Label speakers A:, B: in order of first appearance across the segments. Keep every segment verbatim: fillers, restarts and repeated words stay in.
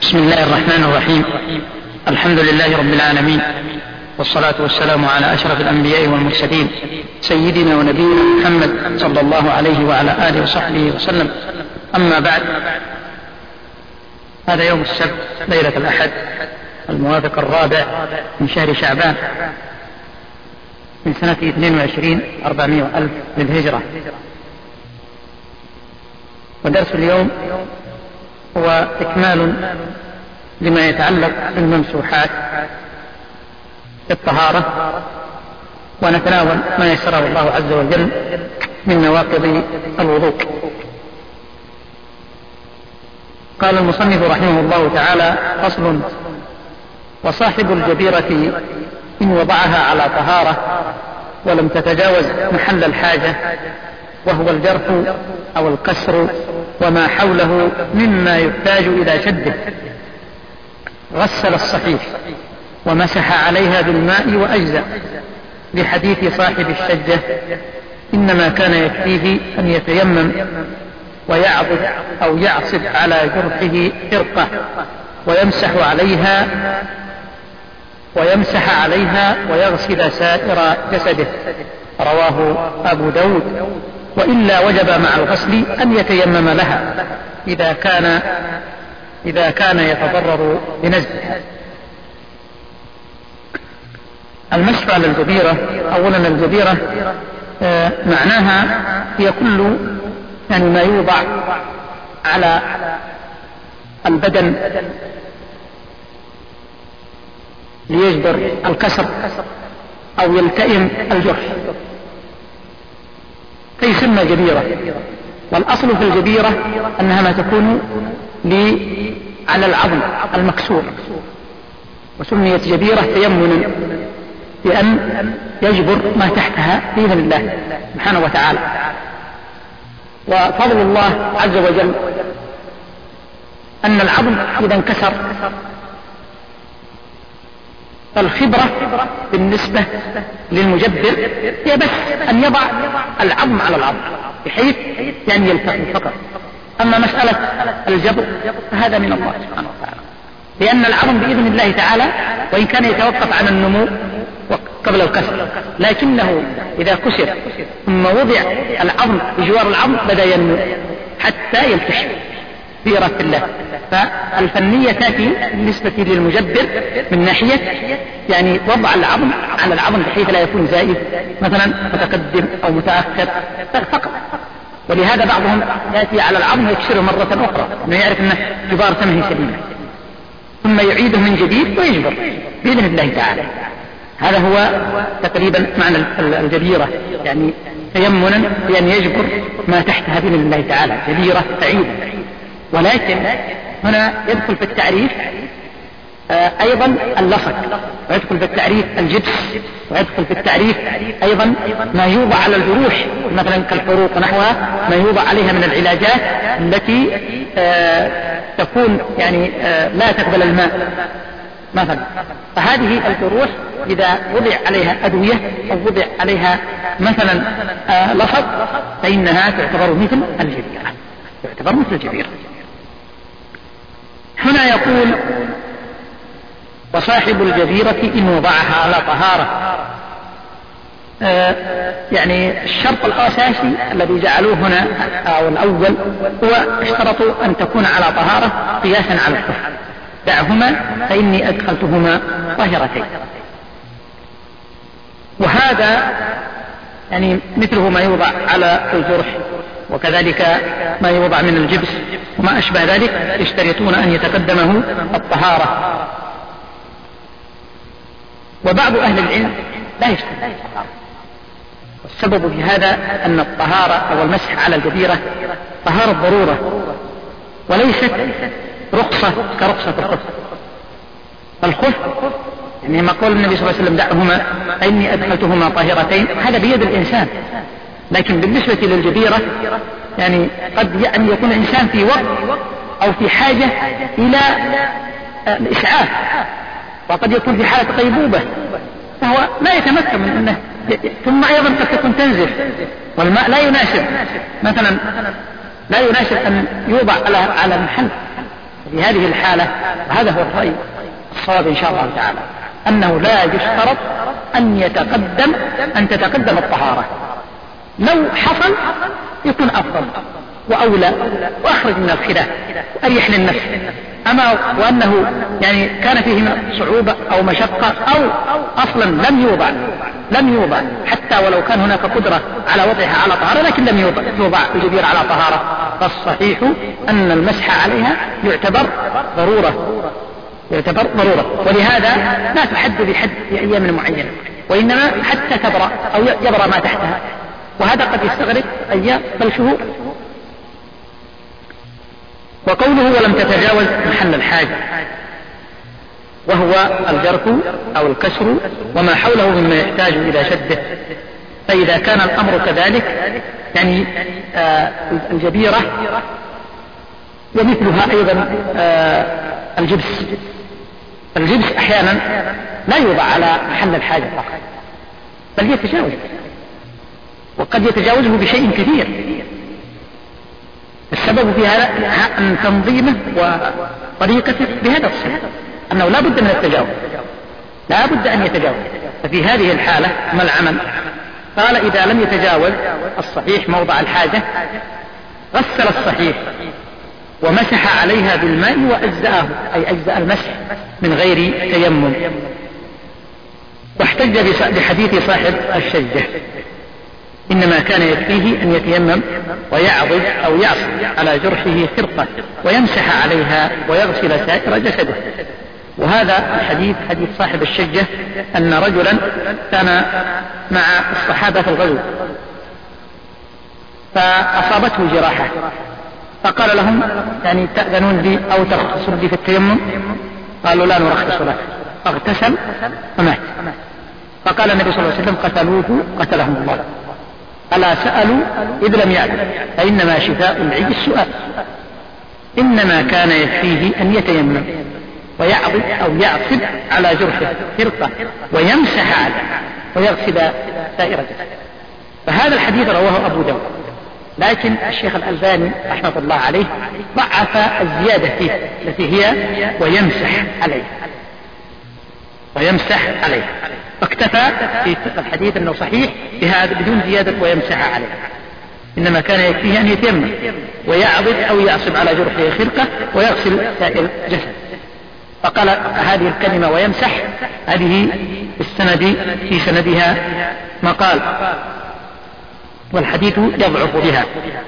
A: بسم الله الرحمن الرحيم. الحمد لله رب العالمين، والصلاة والسلام على أشرف الأنبياء والمرسلين سيدنا ونبينا محمد صلى الله عليه وعلى آله وصحبه وسلم. أما بعد، هذا يوم السبت ليلة الأحد الموافق الرابع من شهر شعبان من سنة اثنين وعشرين أربعمائة ألف للهجرة. ودرس اليوم هو إكمال لما يتعلق بالممسوحات في الطهارة، ونتناول ما يسره الله عز وجل من نواقض الوضوء. قال المصنف رحمه الله تعالى: فصل: وصاحب الجبيرة إن وضعها على طهارة ولم تتجاوز محل الحاجة، وهو الجرح أو الكسر وما حوله مما يحتاج إلى شده، غسل الصحيح ومسح عليها بالماء وأجزأ، لحديث صاحب الشجة: إنما كان يكفيه أن يتيمم ويعضد أو يعصب على جرحه فرقة ويمسح عليها ويمسح عليها ويغسل سائر جسده. رواه أبو داود. وإلا وجب مع الغسل أن يتيمم لها إذا كان إذا كان يتضرر بنزلها. المسح على الجبيرة: أولا الجبيرة آه معناها هي كل يعني ما يوضع على البدن ليجبر الكسر أو يلتئم الجرح فيسمى جبيرة. والأصل في الجبيرة أنها ما تكون على العظم المكسور، وسميت جبيرة تيمنا لأن يجبر ما تحتها بإذن الله سبحانه وتعالى. وفضل الله عز وجل أن العظم إذا انكسر فالخبرة بالنسبة للمجبر هي بس أن يضع العظم على العظم بحيث يعني يلتقي فقط. أما مسألة الجبر فهذا من الله سبحانه وتعالى، لأن العظم بإذن الله تعالى وإن كان يتوقف عن النمو قبل الكسر، لكنه إذا كسر ثم وضع العظم بجوار العظم بدأ ينمو حتى يلتشم بإرادة الله. فالفنية تأتي بالنسبة للمجبر من ناحية يعني وضع العظم على العظم بحيث لا يكون زائد مثلا متقدم أو متأخر فقط. ولهذا بعضهم يأتي على العظم ويكسره مرة أخرى أنه يعرف أنه جبار سمه سليمة، ثم يعيده من جديد ويجبر بإذن الله تعالى. هذا هو تقريبا معنى الجبيرة، يعني تيمنا بأن يجبر ما تحتها بإذن الله تعالى، جبيرة سعيدة. ولكن هنا يدخل في التعريف آه أيضا اللصق، ويدخل في التعريف الجبس، ويدخل في التعريف أيضا ما يوضع على الجروح مثلا كالحروق ونحوها، ما يوضع عليها من العلاجات التي آه تكون يعني آه لا تقبل الماء مثلا. فهذه الجروح إذا وضع عليها أدوية أو وضع عليها مثلا آه لصق فإنها تعتبر مثل الجبيرة، تعتبر مثل الجبيرة. هنا يقول: وصاحب الجبيرة إن وضعها على طهارة. آه يعني الشرط الأساسي الذي جعلوه هنا أو الأول هو اشترطوا أن تكون على طهارة قياسا على الكفر. دعهما فإني أدخلتهما طاهرتين. وهذا يعني مثله ما يوضع على الجرح، وكذلك ما يوضع من الجبس وما أشبه ذلك، يشترطون أن يتقدمه الطهارة. وبعض أهل العلم لا يشترط الطهارة، والسبب في هذا أن الطهارة أو المسح على الجبيرة طهارة ضرورة وليست رخصة كرخصة الخف. فالخف يعني ما قول النبي صلى الله عليه وسلم: دعهما فإني أدخلتهما طاهرتين، هذا بيد الإنسان. لكن بالنسبة للجبيرة يعني قد يعني يكون الإنسان في وقت أو في حاجة إلى الإسعاف، وقد يكون في حالة غيبوبة فهو لا يتمكن من أنه، ثم أيضا قد تكون تنزف والماء لا يناسب مثلا لا يناسب أن يوضع على على المحل، في هذه الحالة، وهذا هو الرأي الصواب إن شاء الله تعالى، أنه لا يشترط أن يتقدم أن تتقدم الطهارة. لو حصل يكون أفضل وأولى وأخرج من الخلاف وأريح للنفس. أما وأنه يعني كان فيه صعوبة أو مشقة أو أصلا لم يوضع لم يوضع حتى ولو كان هناك قدرة على وضعها على طهارة، لكن لم يوضع, يوضع الجبيرة على طهارة، فالصحيح أن المسح عليها يعتبر ضرورة يعتبر ضرورة ولهذا لا تحد بحد في أيام معينة، وإنما حتى تبرأ أو يبرأ ما تحتها، وهذا قد يستغرق أيام بل شهور. وقوله ولم تتجاوز محل الحاجة، وهو الجرح أو الكسر وما حوله مما يحتاج إلى شده. فإذا كان الأمر كذلك يعني آه الجبيرة ومثلها أيضا آه الجبس الجبس أحيانا لا يوضع على محل الحاجة فقط، بل يتجاوز، وقد يتجاوزه بشيء كثير. السبب في هذا أن تنظيمه وطريقته بهذا الصفة أنه لا بد من التجاوز، لا بد أن يتجاوز. ففي هذه الحالة ما العمل؟ قال إذا لم يتجاوز الصحيح موضع الحاجة غسل الصحيح ومسح عليها بالماء وأجزأه، أي أجزأ المسح من غير تيمم. واحتج بحديث صاحب الشجة إنما كان يكفيه أن يتيمم ويعضد أو يعصب على جرحه خرقة ويمسح عليها ويغسل سائر جسده. وهذا الحديث حديث صاحب الشجة أن رجلا كان مع الصحابة في الغزو فأصابته جراحة، فقال لهم يعني تأذنون لي أو ترخصون لي في التيمم؟ قالوا لا نرخص لك، فاغتسل فمات. فقال النبي صلى الله عليه وسلم قتلوه قتلهم الله. ألا سألوا إذ لم يعلم فإنما شفاء العي السؤال. إنما كان يكفيه أن يتيمم ويعضد أو يعصب على جرحه خرقة ويمسح عليه ويغسل سائر جسده. فهذا الحديث رواه أبو داود، لكن الشيخ الألباني رحمة الله عليه ضعف الزيادة فيه التي هي ويمسح عليه ويمسح عليه فاكتفى في الحديث أنه صحيح بهذا بدون زيادة ويمسح عليه. إنما كان يكفيه أن يتيمم ويعضد أو يعصب على جرحه خرقة ويغسل سائر جسد. فقال هذه الكلمة ويمسح هذه السند في سندها مقال، والحديث يضعف بها.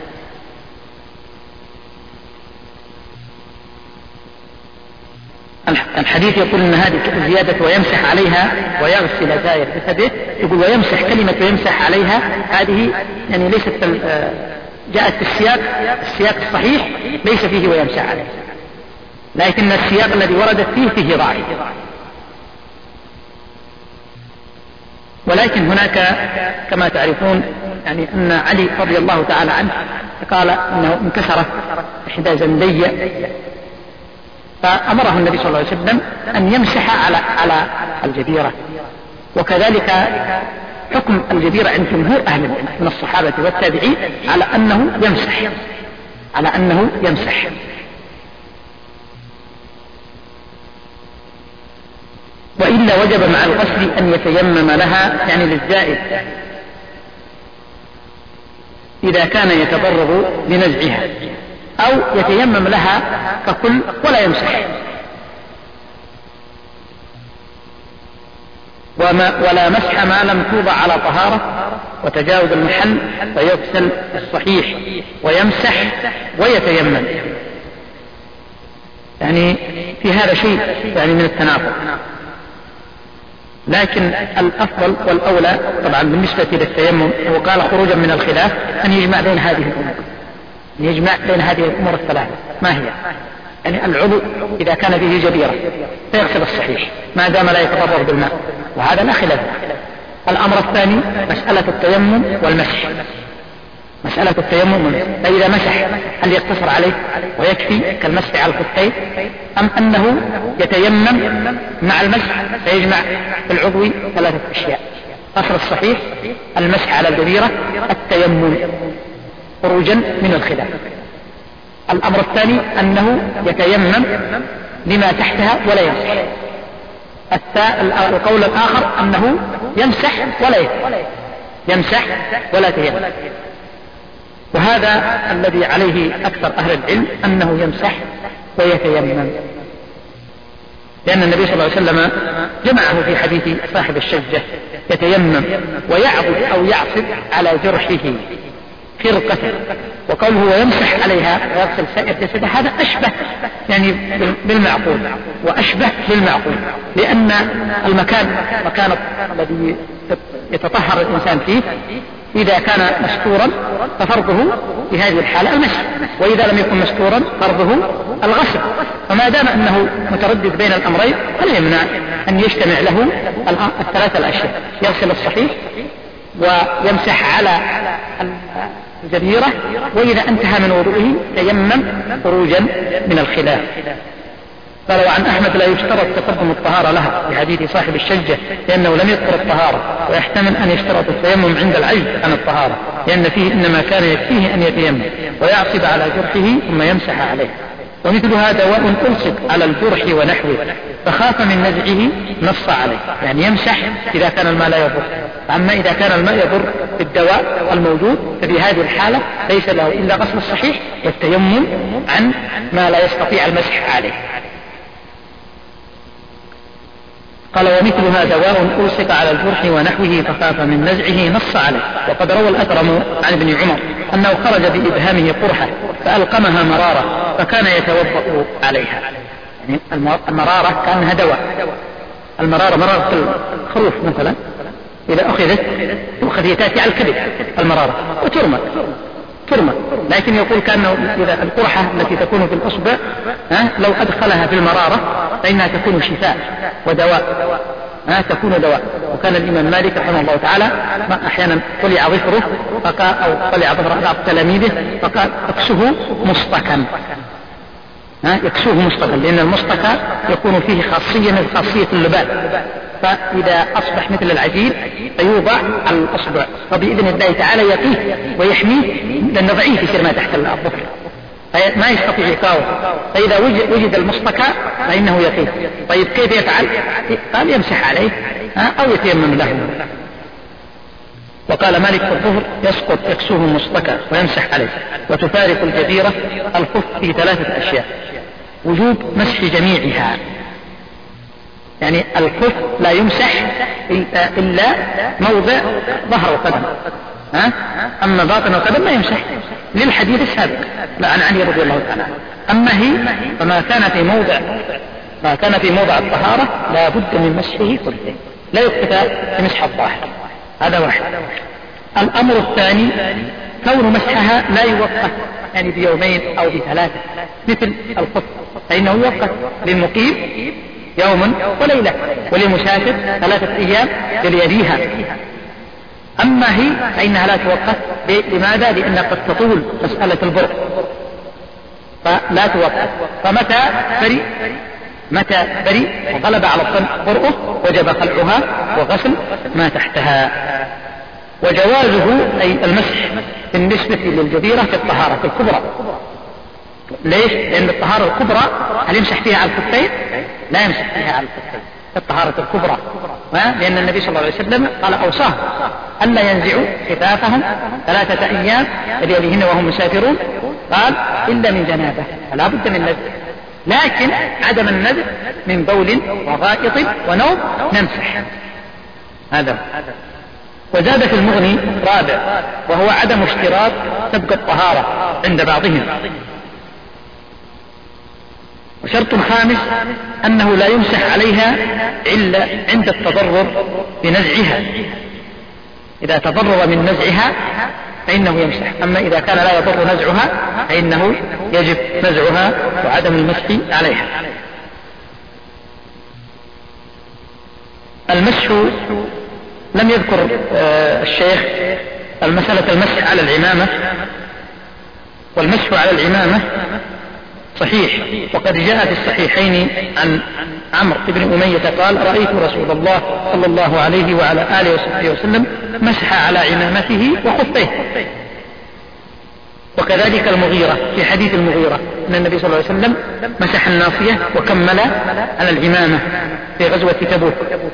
A: الحديث يقول ان هذه الزيادة ويمسح عليها ويغسل سائر جسده، يقول ويمسح كلمة ويمسح عليها هذه يعني ليست جاءت في السياق السياق الصحيح ليس فيه ويمسح عليه، لكن السياق الذي وردت فيه فيه ضعف. ولكن هناك كما تعرفون يعني أن علي رضي الله تعالى عنه قال أنه انكسرت إحدى زندي، فأمره النبي صلى الله عليه وسلم أن يمسح على على الجبيرة. وكذلك حكم الجبيرة عند جمهور أهل العلم من الصحابة والتابعين على أنه يمسح على أنه يمسح وإلا وجب مع الغسل أن يتيمم لها يعني للزائد إذا كان يتضرر بنزعها، أو يتيمم لها ككل ولا يمسح. وما ولا مسح ما لم توضع على طهارة وتجاوز المحل فيغسل الصحيح ويمسح ويتيمم. يعني في هذا شيء يعني من التناقض، لكن الأفضل والأولى طبعا بالنسبة للتيمم وقال خروجا من الخلاف أن يجمع بين هذه الأمور يجمع بين هذه الأمور الثلاثة. ما هي؟ يعني العضو إذا كان به جبيرة فيغسل الصحيح ما دام لا يتضرر بالماء، وهذا لا خلاف. الأمر الثاني مسألة التيمم والمسح، مسألة التيمم والمسح، فإذا مسح هل يقتصر عليه ويكفي كالمسح على الخفين، أم أنه يتيمم مع المسح فيجمع في العضو ثلاثة أشياء؟ أصل الصحيح المسح على الجبيرة التيمم خروجا من الخلاف. الأمر الثاني أنه يتيمم لما تحتها ولا يمسح. القول الآخر أنه يمسح ولا يتيمم، يمسح ولا يتيمم، وهذا الذي عليه أكثر أهل العلم أنه يمسح ويتيمم، لأن النبي صلى الله عليه وسلم جمعه في حديث صاحب الشجة: يتيمم ويعبد أو يعصب على جرحه خرقة، وقوله ويمسح عليها ويغسل سائر جسده هذا أشبه يعني بالمعقول وأشبه بالمعقول، لأن المكان مكان الذي يتطهر الإنسان فيه إذا كان مستورا ففرضه في هذه الحالة المسح، وإذا لم يكن مستورا فرضه الغسل، فما دام أنه متردد بين الأمرين فلا يمنع أن يجتمع له الثلاثة الأشياء: يغسل الصحيح ويمسح على الجبيرة، وإذا انتهى من وضوئه تيمم خروجا من الخلاف. قال: وعن أحمد لا يشترط تقدم الطهارة لها في حديث صاحب الشجة، لأنه لم يذكر الطهارة، ويحتمل أن يشترط التيمم عند العجز عن الطهارة، لأن فيه إنما كان يكفيه أن يتيمم ويعصب على جرحه ثم يمسح عليه. ومثلها دواء ألصق على الجرح ونحوه فخاف من نزعه نص عليه، يعني يمسح إذا كان الماء لا يضر، أما إذا كان الماء يضر بالدواء الموجود ففي هذه الحالة ليس له إلا غسل الصحيح والتيمم عن ما لا يستطيع المسح عليه. قال: ومثلها دواء ألصق على الجرح ونحوه فخاف من نزعه نص عليه. وقد روى الأثرم عن ابن عمر أنه خرج بإبهامه قرحة فألقمها مرارة فكان يتوضأ عليها، يعني المرارة كانها دواء. المرارة مرارة الخروف مثلا إذا أخذت تؤخذ هي تأتي على الكبد المرارة وترمى ترمى، لكن يقول كأنه إذا القرحة التي تكون في الأصبع لو أدخلها في المرارة فإنها تكون شفاء ودواء، ها تكون دواء. وكان الإمام مالك رحمه الله تعالى ما أحيانا طلع ظفره أو طلع ظفر بعض تلاميذه فقال: اكسه مصطكا، ها يكسوه مصطكا، لأن المصطكى يكون فيه خاصية من خاصية اللبان، فإذا أصبح مثل العجين فيوضع على الأصبع، فبإذن الله تعالى يقيه ويحميه، لأن ضعيف يصير ما تحت الظفر ما يستطيع يقاوم، فإذا وجد, وجد المصطكى فإنه يقيه. طيب كيف يفعل؟ قال: يمسح عليه أو يتيمم له. وقال مالك في الظهر: يسقط يكسوه المصطكى ويمسح عليه. وتفارق الجبيرة الخف في ثلاثة أشياء: وجوب مسح جميعها، يعني الخف لا يمسح إلا موضع ظهر القدم، ها؟ أما باطن القدم ما يمسح للحديث السابق عن علي رضي الله تعالى. أما هي فما كان في موضع ما كان في موضع الطهارة لا بد من مسحه كله، لا يكتفى بمسح الظاهر. هذا واحد. الأمر الثاني كون مسحها لا يوقت، يعني بيومين أو بثلاثة مثل الخف، فإنه يوقت للمقيم يوم وليلة، وللمسافر ثلاثة أيام يليها. أما هي فإنها لا توقت. لماذا؟ لأن قد تطول مسألة البرء فلا توقت. فمتى بريء متى بريء وغلب على الظن برؤه وجب خلعها وغسل ما تحتها. وجوازه أي المسح بالنسبة للجبيرة في الطهارة في الكبرى. ليش؟ لأن الطهارة الكبرى هل يمسح فيها على الكفين؟ لا يمسح فيها على الكفين في الطهارة الكبرى، لأن النبي صلى الله عليه وسلم قال: أوصاه ألا ينزعوا خفافهم ثلاثة أيام يليهن وهم مسافرون، قال: إلا من جنابه، فلا بد من نزع. لكن عدم النزع من بول وغائط ونوم نمسح. هذا. وزاد في المغني رابع وهو عدم اشتراط تبقى الطهارة عند بعضهم. وشرط خامس أنه لا يمسح عليها إلا عند التضرر بنزعها، إذا تضرر من نزعها فإنه يمسح، أما إذا كان لا يضر نزعها فإنه يجب نزعها وعدم المسح عليها. المسح لم يذكر الشيخ المسألة المسح على العمامة، والمسح على العمامة صحيح، وقد جاء في الصحيحين عن عمرو بن أمية قال: رأيت رسول الله صلى الله عليه وعلى آله وصحبه وسلم مسح على عمامته وخفيه. وكذلك المغيرة في حديث المغيرة أن النبي صلى الله عليه وسلم مسح الناصية وكمل على العمامة في غزوة تبوك.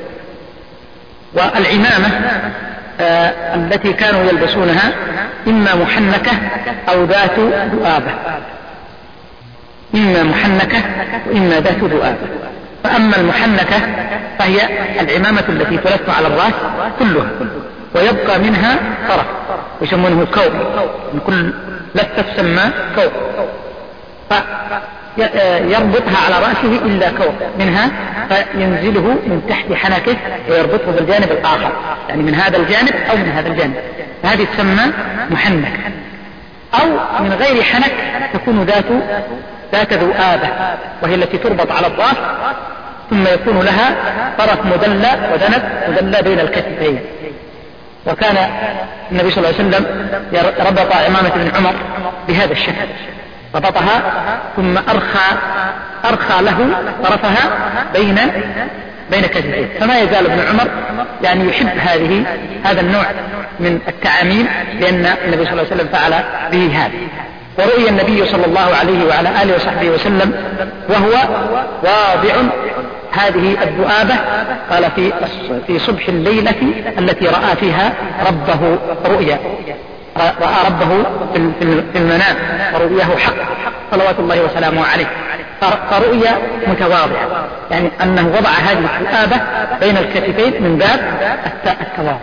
A: والعمامة آه التي كانوا يلبسونها إما محنكة أو ذات ذؤابة، إما محنكة وإما ذات ذؤابة. فأما المحنكة فهي العمامة التي تلف على الرأس كلها ويبقى منها طرف يسمونه كوب، من كل لفة تسمى كوب، فيربطها على رأسه إلا كوب منها، فينزله من تحت حنكه ويربطه بالجانب الآخر، يعني من هذا الجانب أو من هذا الجانب، فهذه تسمى محنك. أو من غير حنك تكون ذات ذات ذؤابة، وهي التي تربط على الرأس ثم يكون لها طرف مدلى وذنب مدلى بين الكتفين. وكان النبي صلى الله عليه وسلم ربط عمامة بن عمر بهذا الشكل، ربطها ثم أرخى أرخى له طرفها بين بين كتفيه، فما يزال ابن عمر يعني يحب هذه هذا النوع من التعاميم، لأن النبي صلى الله عليه وسلم فعل به هذا. ورؤي النبي صلى الله عليه وعلى آله وصحبه وسلم وهو واضع هذه الذؤابة، قال في في صبح الليلة التي رأى فيها ربه رؤيا، رأى ربه في المنام ورؤياه حق صلوات الله وسلامه عليه، فرؤيا متواضعة، يعني أنه وضع هذه الذؤابة بين الكتفين من باب التواضع.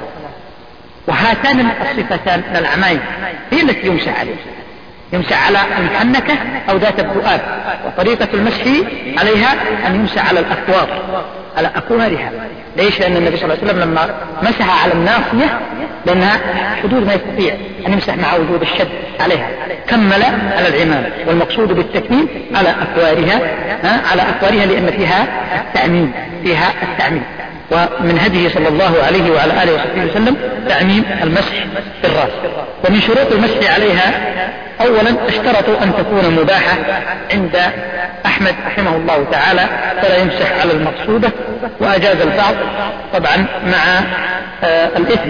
A: وهاتان الصفتان من العمايم هي التي يمشى عليه، يمسح على المحنكة أو ذات الذؤاب، وطريقة المسح عليها أن يمسح على الأكوار على أكوارها. ليش؟ لأن النبي صلى الله عليه وسلم لما مسح على الناصية لأنها حدود ما يستطيع أن يمسح مع وجود الشد عليها، كمل على العمامة، والمقصود بالتكميل على أكوارها على أكوارها لأن فيها التعميم فيها التعميم ومن هديه صلى الله عليه وعلى آله وصحبه وسلم تعميم المسح في الرأس. ومن شروط المسح عليها أولا اشترطوا أن تكون مباحة عند أحمد رحمه الله تعالى، فلا يمسح على المقصودة، وأجاز البعض طبعا مع آه الإثم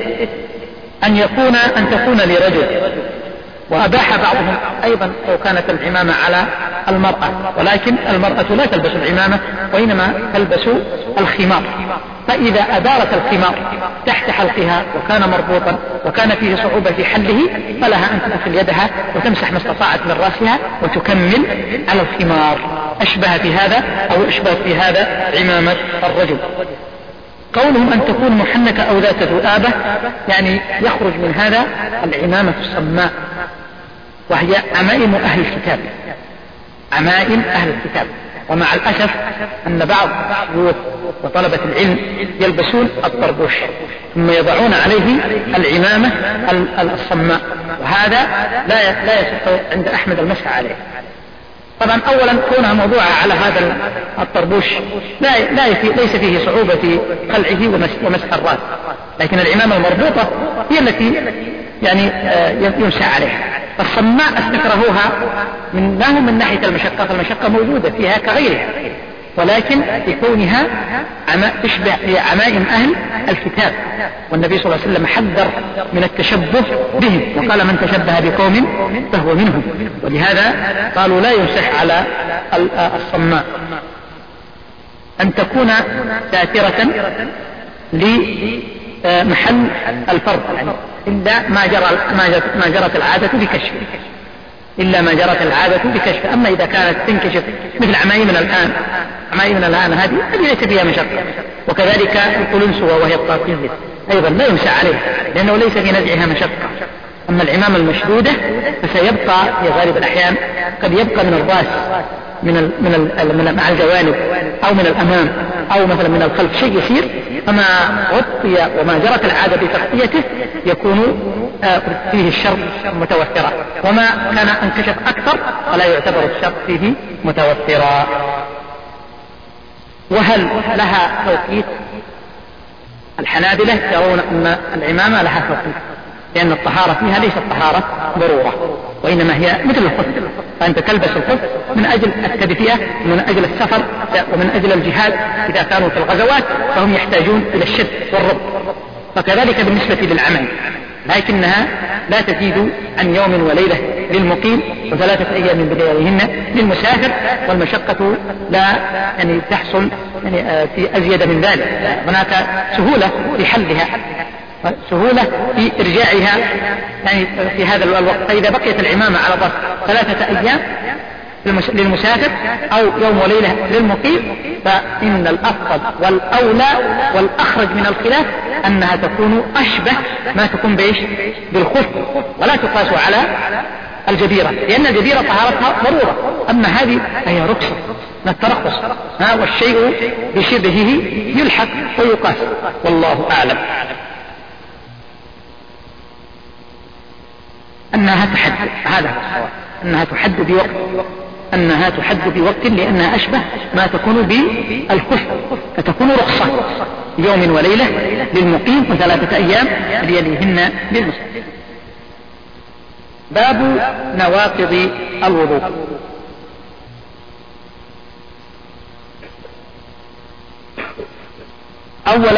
A: أن يكون أن تكون لرجل، وأباح بعضهم أيضا لو كانت العمامة على المرأة، ولكن المرأة لا تلبس العمامة وإنما تلبس الخمار، فإذا أدارت الخمار تحت حلقها وكان مربوطا وكان فيه صعوبة في حله فلها أن تدخل يدها وتمسح ما استطاعت من رأسها وتكمل على الخمار. أشبه في هذا أو أشبه في هذا عمامة الرجل. قولهم أن تكون محنكة أو ذات ذؤابة يعني يخرج من هذا العمامة الصماء، وهي عمائم أهل الكتاب، عمائم أهل الكتاب. ومع الأسف أن بعض الشيوخ وطلبة العلم يلبسون الطربوش ثم يضعون عليه العمامة الصماء، وهذا لا لا يصح عند أحمد المسح عليه. طبعا أولا كونها موضوعة على هذا الطربوش لا لا ليس فيه صعوبة في قلعه ومسح الرأس، لكن العمامة المربوطة هي التي يعني يمسح عليها. فالصماء استكرهوها من لا من ناحية المشقة، فالمشقة موجودة فيها كغيرها، ولكن في كونها تشبه عمائم أهل الكتاب، والنبي صلى الله عليه وسلم حذر من التشبه بهم وقال من تشبه بقوم فهو منهم، ولهذا قالوا لا يمسح على الصماء. أن تكون ساترة لمحل الفرد، يعني إلا ما جرى ما جرت العادة بكشف إلا ما جرت العادة بكشف. أما إذا كانت تنكشف مثل عمائمنا الآن عمائمنا الآن هذه هذه ليس فيها مشقة. وكذلك القلنسوة وهي الطاقية أيضا لا يمسح عليها لأنه ليس في نزعها مشقة. أما العمامة المشدودة فسيبقى في غالب الأحيان قد يبقى من الرأس من ال من ال من مع الجوانب أو من الأمام أو مثلا من الخلف شيء يسير، فما غطي وما جرت العادة بتغطيته يكون فيه الشر متوفرا، وما كان انكشف أكثر فلا يعتبر الشر فيه متوفرا. وهل لها توقيت؟ الحنابلة يرون أن العمامة لها توقيت، لأن الطهارة فيها ليست طهارة ضرورة، وإنما هي مثل الخف، فأنت تلبس الخف من أجل التدفئة ومن أجل السفر ومن أجل الجهاد إذا كانوا في الغزوات فهم يحتاجون إلى الشد والربط. فكذلك بالنسبة للعمل لكنها لا تزيد عن يوم وليلة للمقيم وثلاثة أيام من بلياليهن للمسافر، والمشقة لا يعني تحصل يعني في أزيد من ذلك. هناك سهولة في حلها، سهولة في إرجاعها يعني في هذا الوقت. فإذا بقيت العمامة على ضرب ثلاثة أيام للمسافر أو يوم وليلة للمقيم، فإن الأفضل والأولى والأخرج من الخلاف أنها تكون أشبه ما تكون بإيش؟ بالخف، ولا تقاس على الجبيرة، لأن الجبيرة طهارتها ضرورة، أما هذه فهي رخصة من الترخص، ها والشيء بشبهه يلحق ويقاس، والله أعلم. أنها تحد، هذا هو أنها تحد بوقت، أنها تحد بوقت لأنها أشبه ما تكون بالخف، فتكون رخصة يوم وليلة للمقيم وثلاثة أيام ليليهن للمسافر. باب نواقض الوضوء. أولا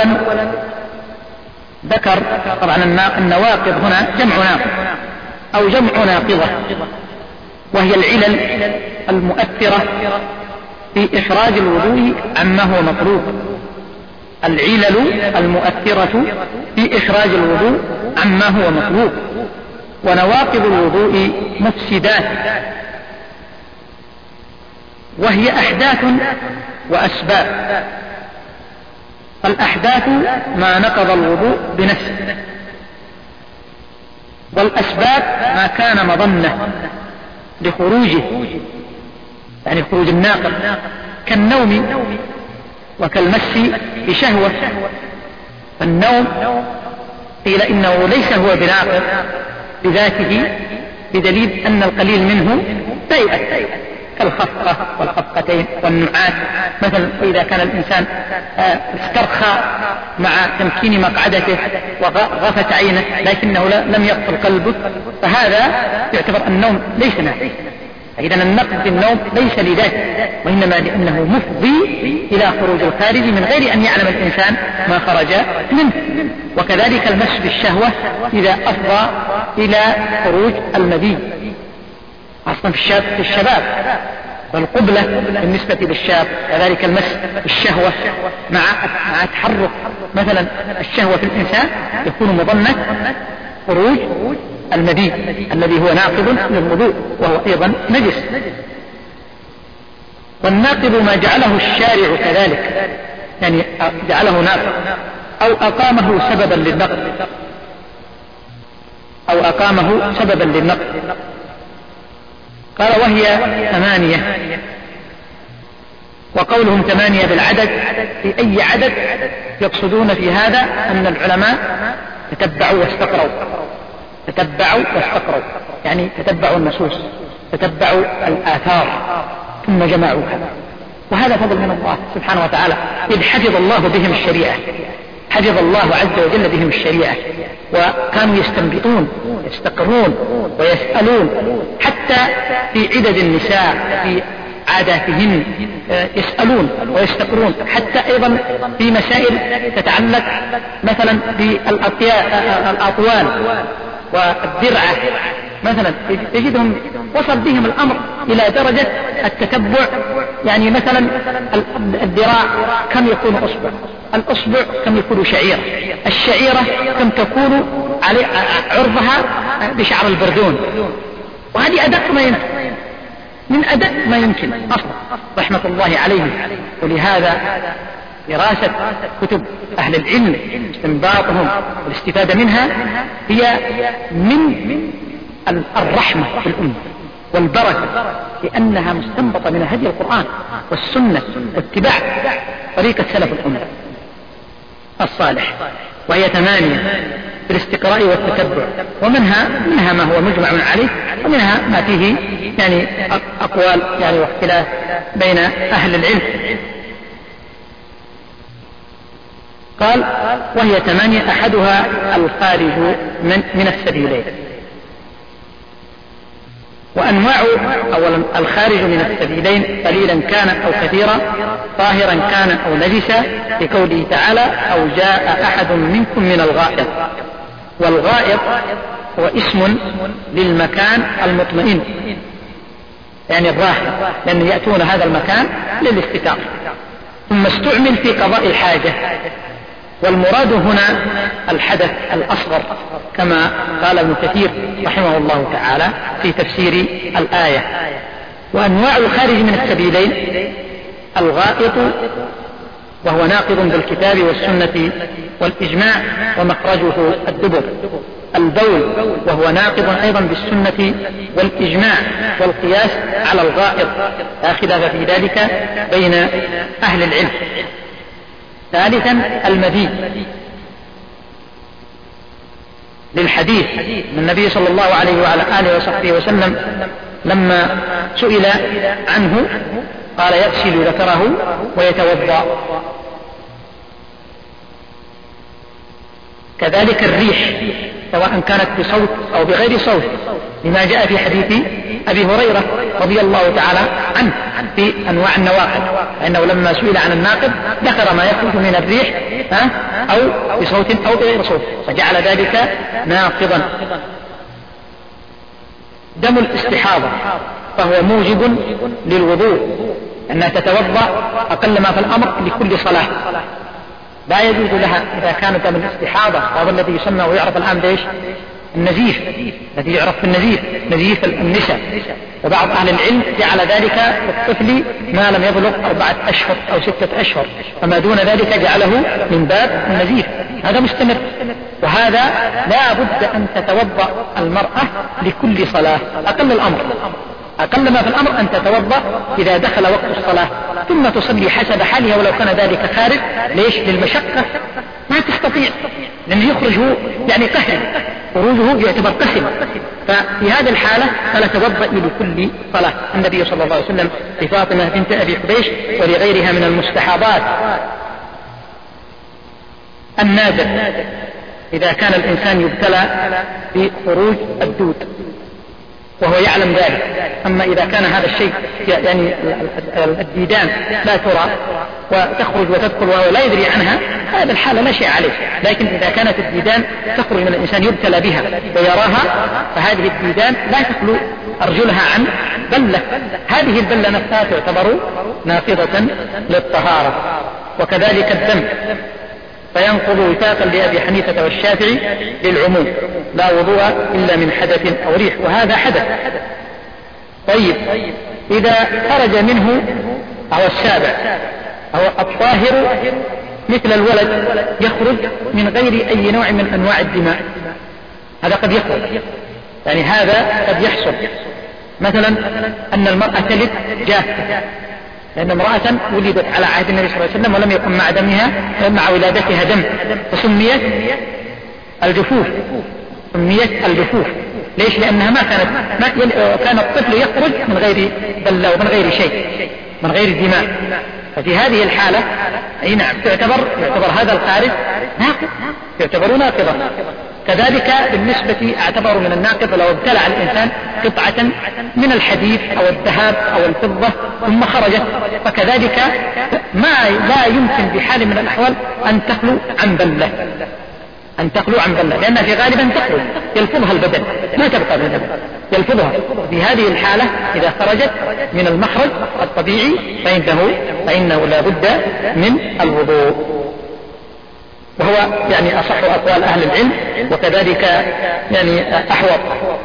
A: ذكر طبعا النواقض هنا جمع ناقض أو جمع ناقضة، وهي العلل المؤثرة في إخراج الوضوء عما هو مطلوب. العلل المؤثرة في إخراج الوضوء عما هو مطلوب. ونواقض الوضوء مفسدات، وهي أحداث وأسباب. الأحداث ما نقض الوضوء بنفسه، والأسباب ما كان مظنة لخروجه، يعني خروج الناقض، كالنوم وكالمس بشهوة. فالنوم قيل إنه ليس هو بناقض بذاته، بدليل أن القليل منه سيئة، كالخفقة والخفقتين والنعاس مثلا. وإذا كان الإنسان استرخى مع تمكين مقعدته وغفت عينه لكنه لم يغفل قلبه، فهذا يعتبر النوم ليس نافع. إذن النقد في النوم ليس لذاته، وإنما لأنه مفضي إلى خروج الخارج من غير أن يعلم الإنسان ما خرج منه. وكذلك المس بالشهوة إذا أفضى إلى خروج المذي، أصلا في الشباب، والقبلة بالنسبة للشاب كذلك المس بالشهوة مع مع تحرك مثلا الشهوة في الإنسان يكون مظنة خروج المذي الذي هو ناقض للوضوء وهو أيضا نجس. والناقض ما جعله الشارع كذلك، يعني جعله ناقض أو أقامه سببا للنقض، أو أقامه سببا للنقض. قال وهي ثمانية، وقولهم ثمانية بالعدد في أي عدد يقصدون في هذا أن العلماء تتبعوا واستقروا، تتبعوا واستقروا يعني تتبعوا النصوص، تتبعوا الآثار ثم جمعوها. وهذا فضل من الله سبحانه وتعالى، إذ حفظ الله بهم الشريعة، حفظ الله عز وجل بهم الشريعة، وكانوا يستنبطون يستقرون ويسألون، حتى في عدد النساء في عاداتهن يسألون ويستقرون، حتى أيضا في مسائل تتعلق مثلا بالأطوال والدرعة مثلا، تجدهم وصل بهم الأمر إلى درجة التتبع. يعني مثلا الذراع كم يكون أصبع، الأصبع كم يكون شعيرة، الشعيرة كم تكون على عرضها بشعر البردون. وهذه أدق ما يمكن، من أدق ما يمكن أصلا رحمة الله عليه. ولهذا دراسة كتب أهل العلم استنباطهم والاستفادة منها هي من الرحمة في الأمة والبركة، لأنها مستنبطة من هدي القرآن والسنة واتباع طريقة سلف الأمة الصالح. وهي ثمانية في الاستقراء والتتبع، ومنها منها ما هو مجمع عليه، ومنها ما فيه يعني أقوال يعني واختلاف بين أهل العلم. قال وهي ثمانية، أحدها الخارج من, من السبيلين. وأنواع أولا الخارج من السبيلين قليلا كان أو كثيرا، طاهرا كان أو نجسا، لقوله تعالى أو جاء أحد منكم من الغائط. والغائط هو اسم للمكان المطمئن، يعني الراحة، لأن يأتون هذا المكان للاستتار، ثم استعمل في قضاء الحاجة. والمراد هنا الحدث الأصغر كما قال ابن كثير رحمه الله تعالى في تفسير الآية. وأنواع الخارج من السبيلين: الغائط وهو ناقض بالكتاب والسنة والإجماع ومخرجه الدبر. البول وهو ناقض أيضا بالسنة والإجماع والقياس على الغائط، لا خلاف في ذلك بين أهل العلم. ثالثا المذي، للحديث من النبي صلى الله عليه وعلى آله وصحبه وسلم لما سئل عنه قال: يغسل ذكره ويتوضأ. كذلك الريح سواء كانت بصوت أو بغير صوت، لما جاء في حديث أبي هريرة رضي الله تعالى عنه في أنواع النواقض، فإنه لما سئل عن الناقض ذكر ما يخرج من الريح أو بصوت أو بغير صوت، فجعل ذلك ناقضا. دم الاستحاضة فهو موجب للوضوء، أنها تتوضأ أقل ما في الأمر لكل صلاة، لا يجوز لها إذا كانت من الاستحاضة، وهذا الذي يسمى ويعرف الآن بإيش؟ النزيف، الذي يعرف بالنزيف، نزيف النساء. وبعض أهل العلم جعل ذلك للطفل ما لم يبلغ أربعة أشهر أو ستة أشهر، فما دون ذلك جعله من باب النزيف. هذا مستمر، وهذا لا بد أن تتوضأ المرأة لكل صلاة أقل الأمر، أقل ما في الأمر أن تتوضأ إذا دخل وقت الصلاة، ثم تصلي حسب حالها ولو كان ذلك خارج. ليش؟ للمشقة، ما تستطيع، لأنه يخرج يعني قهر، خروجه يعتبر قسم. ففي هذه الحالة فلا توضأ لكل صلاة. النبي صلى الله عليه وسلم لفاطمة بنت أبي حبيش ولغيرها من المستحاضات: النادر إذا كان الإنسان يبتلى بخروج الدود وهو يعلم ذلك. أما إذا كان هذا الشيء يعني الديدان لا ترى وتخرج وتدخل وهو لا يدري عنها، هذا الحالة لا شيء عليه. لكن إذا كانت الديدان تخرج من الإنسان يبتلى بها ويراها، فهذه الديدان لا تخلو أرجلها عن بلة، هذه البلة نفسها تعتبر ناقضة للطهارة. وكذلك الدم فينقض وفاقا لأبي حنيفة والشافعي للعموم: لا وضوء إلا من حدث أو ريح، وهذا حدث. طيب، إذا خرج منه أو السابع أو الطاهر مثل الولد يخرج من غير أي نوع من أنواع الدماء، هذا قد يخرج، يعني هذا قد يحصل. مثلا أن المرأة تلد جافة، لأن امرأة ولدت على عهد النبي صلى الله عليه وسلم ولم يكن مع دمها مع ولادتها دم، فسميت الجفوف، سميت الجفوف. ليش؟ لأنها ما كانت ما كان الطفل يخرج من غير بلة ومن غير شيء، من غير دماء. ففي هذه الحالة أي نعم تعتبر يعتبر هذا الخارج ناقض، يعتبر ناقضا. كذلك بالنسبة اعتبر من الناقض لو ابتلع الإنسان قطعة من الحديد أو الذهب أو الفضة ثم خرجت، فكذلك ما لا يمكن بحال من الأحوال أن تخلو عن بلة، أن تخلو عن بلة، لأنها في غالبا تخرج يلفظها البدن، ما تبقى من البدن، يلفظها. في هذه الحالة إذا خرجت من المخرج الطبيعي فإنه, فإنه لا بد من الوضوء، وهو يعني أصح أقوال أهل العلم، وكذلك يعني أحوط.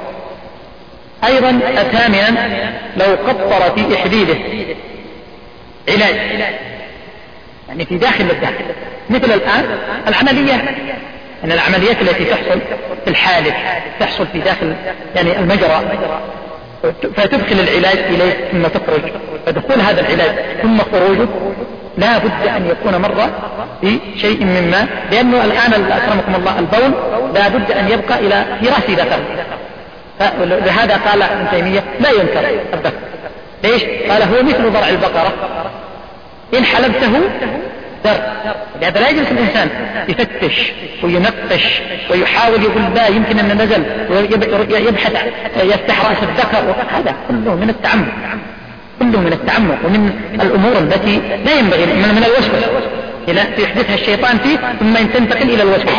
A: أيضا ثامنا لو قطر في إحديده علاج، يعني في داخل الداخل، مثل الآن العمليات، أن العمليات التي تحصل في الحالة تحصل في داخل يعني المجرى، فتدخل العلاج إليه ثم تخرج، فدخول هذا العلاج ثم خروجه لا بد أن يكون مرة بشيء مما، لأنه الآن أكرمكم الله البول لا بد أن يبقى إلى فراس ذكر، لهذا قال ابن تيمية لا ينكر الذكر. ليش؟ قال هو مثل ضرع البقرة إن حلبته در، لهذا لا يجلس الإنسان يفتش وينقش ويحاول يقول لا يمكن أن نزل ويبحث يفتح رأس الذكر، هذا كله من التعمق، كله من التعمق ومن الأمور التي لا ينبغي من الوسوسة إلى يحدثها الشيطان فيه ثم تنتقل إلى الوسوسة.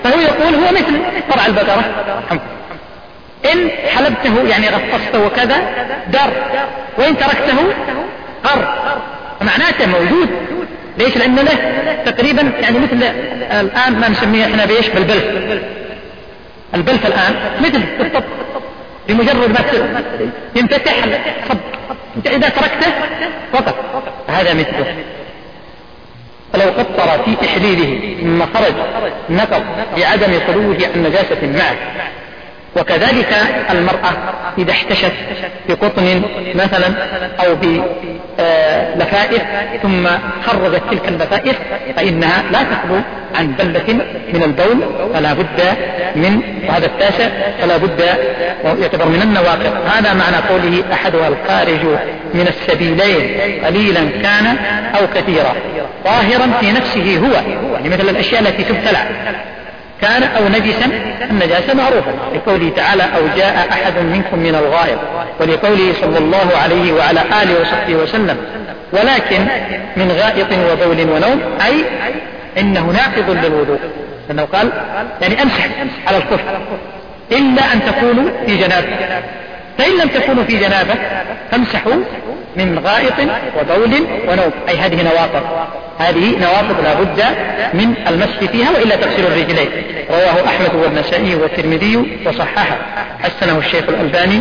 A: فهو يقول هو مثل فرع البقرة إن حلبته يعني غطسته وكذا در، وإن تركته قر، فمعناته موجود. ليش؟ لأن له تقريبا يعني مثل الآن ما نسميه احنا بيش بالبلف. البلف الآن مثل بالضبط، بمجرد ما ينفتح صب، انت إذا تركته فقط هذا مثله. فلو قطر في إحليله ثم خرج نقض بعدم خلوه عن نجاسة معه. وكذلك المرأة إذا احتشت بقطن مثلا أو بلفائف ثم خرجت تلك اللفائف فإنها لا تخلو عن بلة من البول، فلا بد من، وهذا التاسع، فلا بد يعتبر من النواقض. هذا معنى قوله أحدها الخارج من السبيلين قليلا كان أو كثيرا ظاهرا في نفسه هو، يعني مثل الأشياء التي تبتلع كان أو نجسا، النجاسة معروفة لقوله تعالى أو جاء أحد منكم من الغائط، ولقوله صلى الله عليه وعلى آله وصحبه وسلم ولكن من غائط وبول ونوم، أي إنه ناقض للوضوء، لأنه قال يعني أمسح على الكف إلا أن تكونوا في جنابة، فإن لم تكونوا في جنابة فامسحوا من غائط وبول ونوم، أي هذه نواقض، هذه نواقض لا بد من المسح فيها وإلا تغسل الرجلين. رواه أحمد والنسائي والترمذي وصححه، حسنه الشيخ الألباني.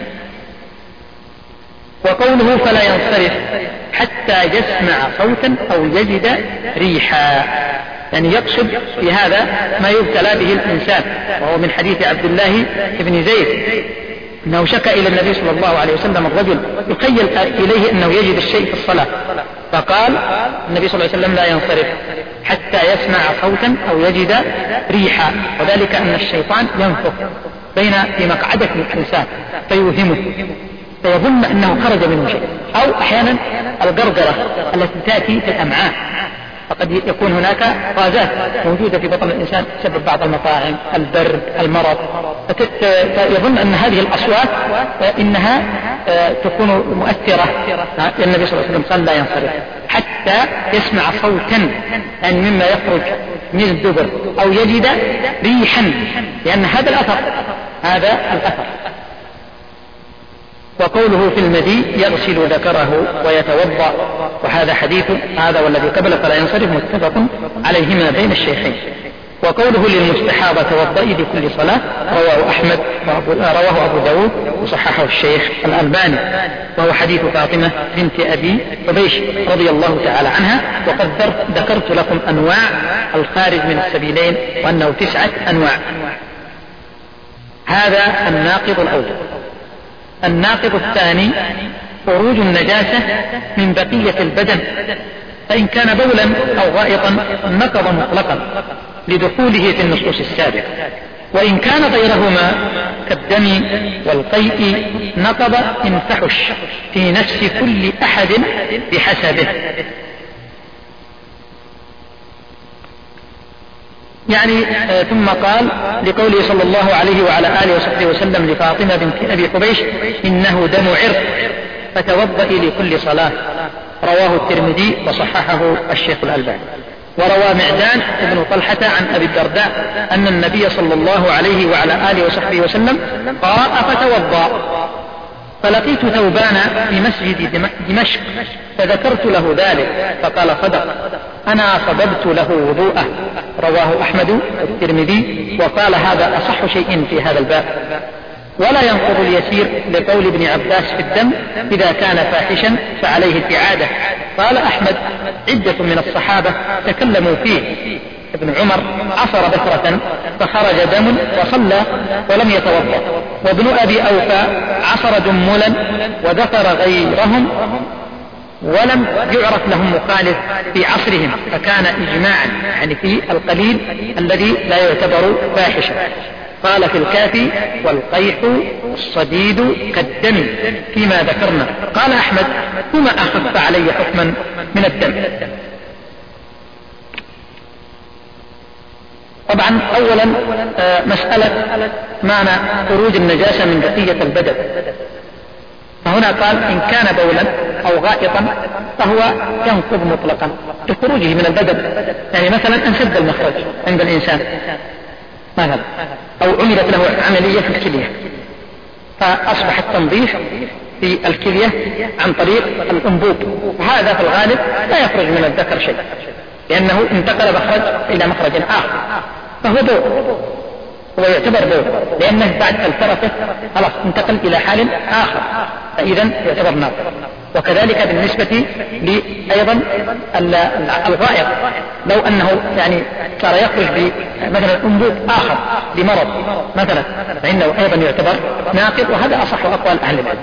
A: وقوله فلا ينصرف حتى يسمع صوتا أو يجد ريحا، يعني يقصد في هذا ما يبتلى به الإنسان، وهو من حديث عبد الله بن زيد أنه شكى إلى النبي صلى الله عليه وسلم الرجل يخيل إليه أنه يجد الشيء في الصلاة، فقال النبي صلى الله عليه وسلم لا ينصرف حتى يسمع صوتا أو يجد ريحا، وذلك أن الشيطان ينفخ بين في مقعدة الإنسان فيوهمه فيظن أنه خرج منه شيء، أو أحيانا القرقرة التي تأتي في الأمعاء، فقد يكون هناك غازات موجودة في بطن الإنسان تسبب بعض المطاعم، البرد، المرض، فيظن أن هذه الأصوات إنها تكون مؤثرة. النبي صلى الله عليه وسلم قال لا ينصرف حتى يسمع صوتا يعني مما يخرج من الدبر أو يجد ريحا، لأن هذا الأثر هذا الأثر. وقوله في المدي يغسل ذكره ويتوضأ، وهذا حديث هذا والذي قبل فلا ينصرف متفق عليهما بين الشيخين. وقوله للمستحاضة توضئي لكل صلاة رواه أحمد رواه أبو داود وصححه الشيخ الألباني، وهو حديث فاطمة بنت أبي حبيش رضي الله تعالى عنها. وقد ذكرت لكم أنواع الخارج من السبيلين وأنه تسعة أنواع. هذا الناقض الأول. الناقض الثاني خروج النجاسة من بقية البدن، فإن كان بولا أو غائطا نقض مطلقا لدخوله في النصوص السابقة، وإن كان غيرهما كالدم والقيء نقض إن فحش في نفس كل أحد بحسبه. يعني آه ثم قال لقوله صلى الله عليه وعلى آله وصحبه وسلم لفاطمة بنت أبي حبيش إنه دم عرق فتوضئي لكل صلاة، رواه الترمذي وصححه الشيخ الألباني. وروى معدان بن طلحة عن أبي الدرداء أن النبي صلى الله عليه وعلى آله وصحبه وسلم قاء فتوضأ، فلقيت ثوبان في مسجد دمشق فذكرت له ذلك فقال صدق أنا صببت له وضوءه، رواه أحمد والترمذي وقال هذا أصح شيء في هذا الباب. ولا ينقض اليسير لقول ابن عباس في الدم إذا كان فاحشا فعليه الإعادة. قال أحمد عدة من الصحابة تكلموا فيه. ابن عمر عصر بكرة فخرج دم وصلى ولم يتوضأ، وابن أبي أوفى عصر دمولا وذكر غيرهم ولم يعرف لهم مخالف في عصرهم، فكان إجماعا يعني في القليل الذي لا يعتبر فاحشا. قال في الكافي والقيح الصديد كالدم فيما ذكرنا. قال أحمد ثم أخف علي حكما من الدم. طبعا أولا مسألة معنى خروج النجاسة من بقية البدن، فهنا قال إن كان بولا أو غائطا فهو ينقض مطلقا لخروجه من البدن، يعني مثلا أنسد المخرج عند الإنسان مثلا، أو عملت له عملية في الكلية فأصبح التنظيف في الكلية عن طريق الأنبوب، وهذا في الغالب لا يخرج من الذكر شيء لأنه انتقل مخرج إلى مخرج آخر، فهو بول، هو يعتبر بول لأنه بعد التركه خلاص انتقل إلى حال آخر، فإذا يعتبر ناقض. وكذلك بالنسبة لأيضا الغائط، لو أنه يعني صار يخرج مثلا أنبوب آخر لمرض مثلا فإنه أيضا يعتبر ناقض، وهذا أصح أقوال أهل العلم.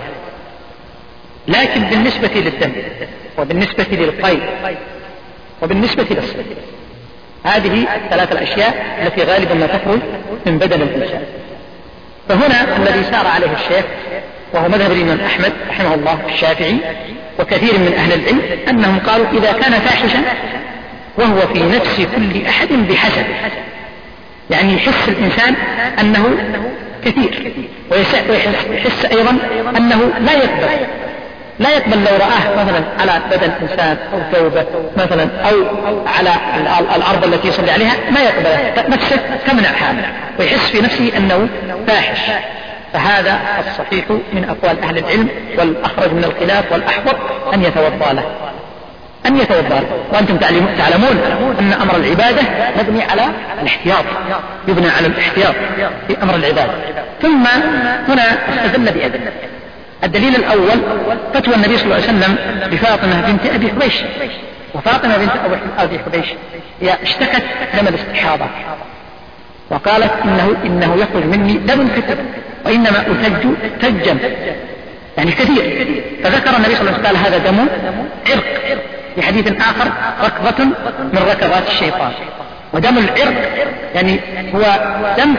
A: لكن بالنسبة للدم وبالنسبة للقيء وبالنسبة للصيد، هذه ثلاث الأشياء التي غالبا ما تخرج من بدن الإنسان. فهنا الذي سار عليه الشيخ وهو مذهب الإمام أحمد رحمه الله الشافعي وكثير من أهل العلم أنهم قالوا إذا كان فاحشا وهو في نفس كل أحد بحسب، يعني يحس الإنسان أنه كثير، ويحس أيضا أنه لا يقبل لا يقبل لو رآه مثلا على بدن إنسان أو ثوبه مثلا أو على الأرض التي يصلي عليها ما يقبل نفسه تمنع هذا، ويحس في نفسه أنه فاحش. فهذا الصحيح من أقوال أهل العلم، والأخرج من الخلاف والأحوط أن يتوضأ له أن يتوضأ له. وأنتم تعلمون أن أمر العبادة مبني على الاحتياط، يبنى على الاحتياط في أمر العبادة. ثم هنا استدل بأدلة. الدليل الأول فتوى النبي صلى الله عليه وسلم بفاطمة بنت أبي حبيش، وفاطمة بنت أبي حبيش هي اشتكت دم الاستحاضة وقالت إنه, إنه يخرج مني دم كثير وإنما أتج تجا يعني كثير، فذكر النبي صلى الله عليه وسلم قال هذا دم عرق، في حديث آخر ركضة من ركضات الشيطان. ودم العرق يعني هو دم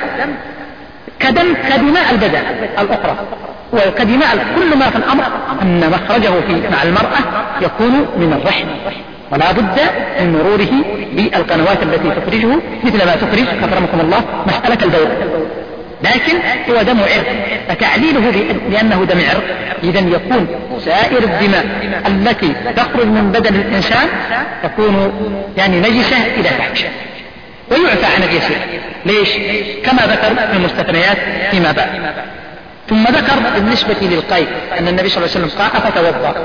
A: كدم كدماء البدن الأخرى، وكدماء كل ما في الأمر أن مخرجه في مع المرأة يكون من الرحم، ولا بد من مروره بالقنوات التي تخرجه مثل ما تخرج كرمكم الله مسألة البول، لكن هو دم عرق. فتعليله لأنه دم عرق إذن يكون سائر الدماء التي تخرج من بدن الإنسان تكون يعني نجسة إلى فحشة ويعفى عن اليسير. ليش؟ كما ذكر في المستثنيات فيما بعد. ثم ذكر بالنسبة للقيء أن النبي صلى الله عليه وسلم قاء فتوضأ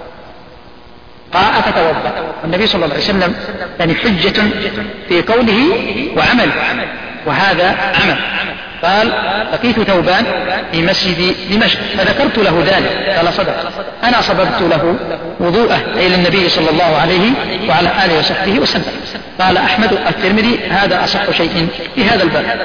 A: قاء فتوضأ والنبي صلى الله عليه وسلم يعني حجة في قوله وعمل، وهذا عمل. قال لقيت ثوبان في مسجد دمشق فذكرت له ذلك قال صدق، أنا صببت له وضوءه أي للنبي صلى الله عليه وعلى آله وصحبه وسلم. قال أحمد الترمذي هذا أصح شيء في هذا الباب.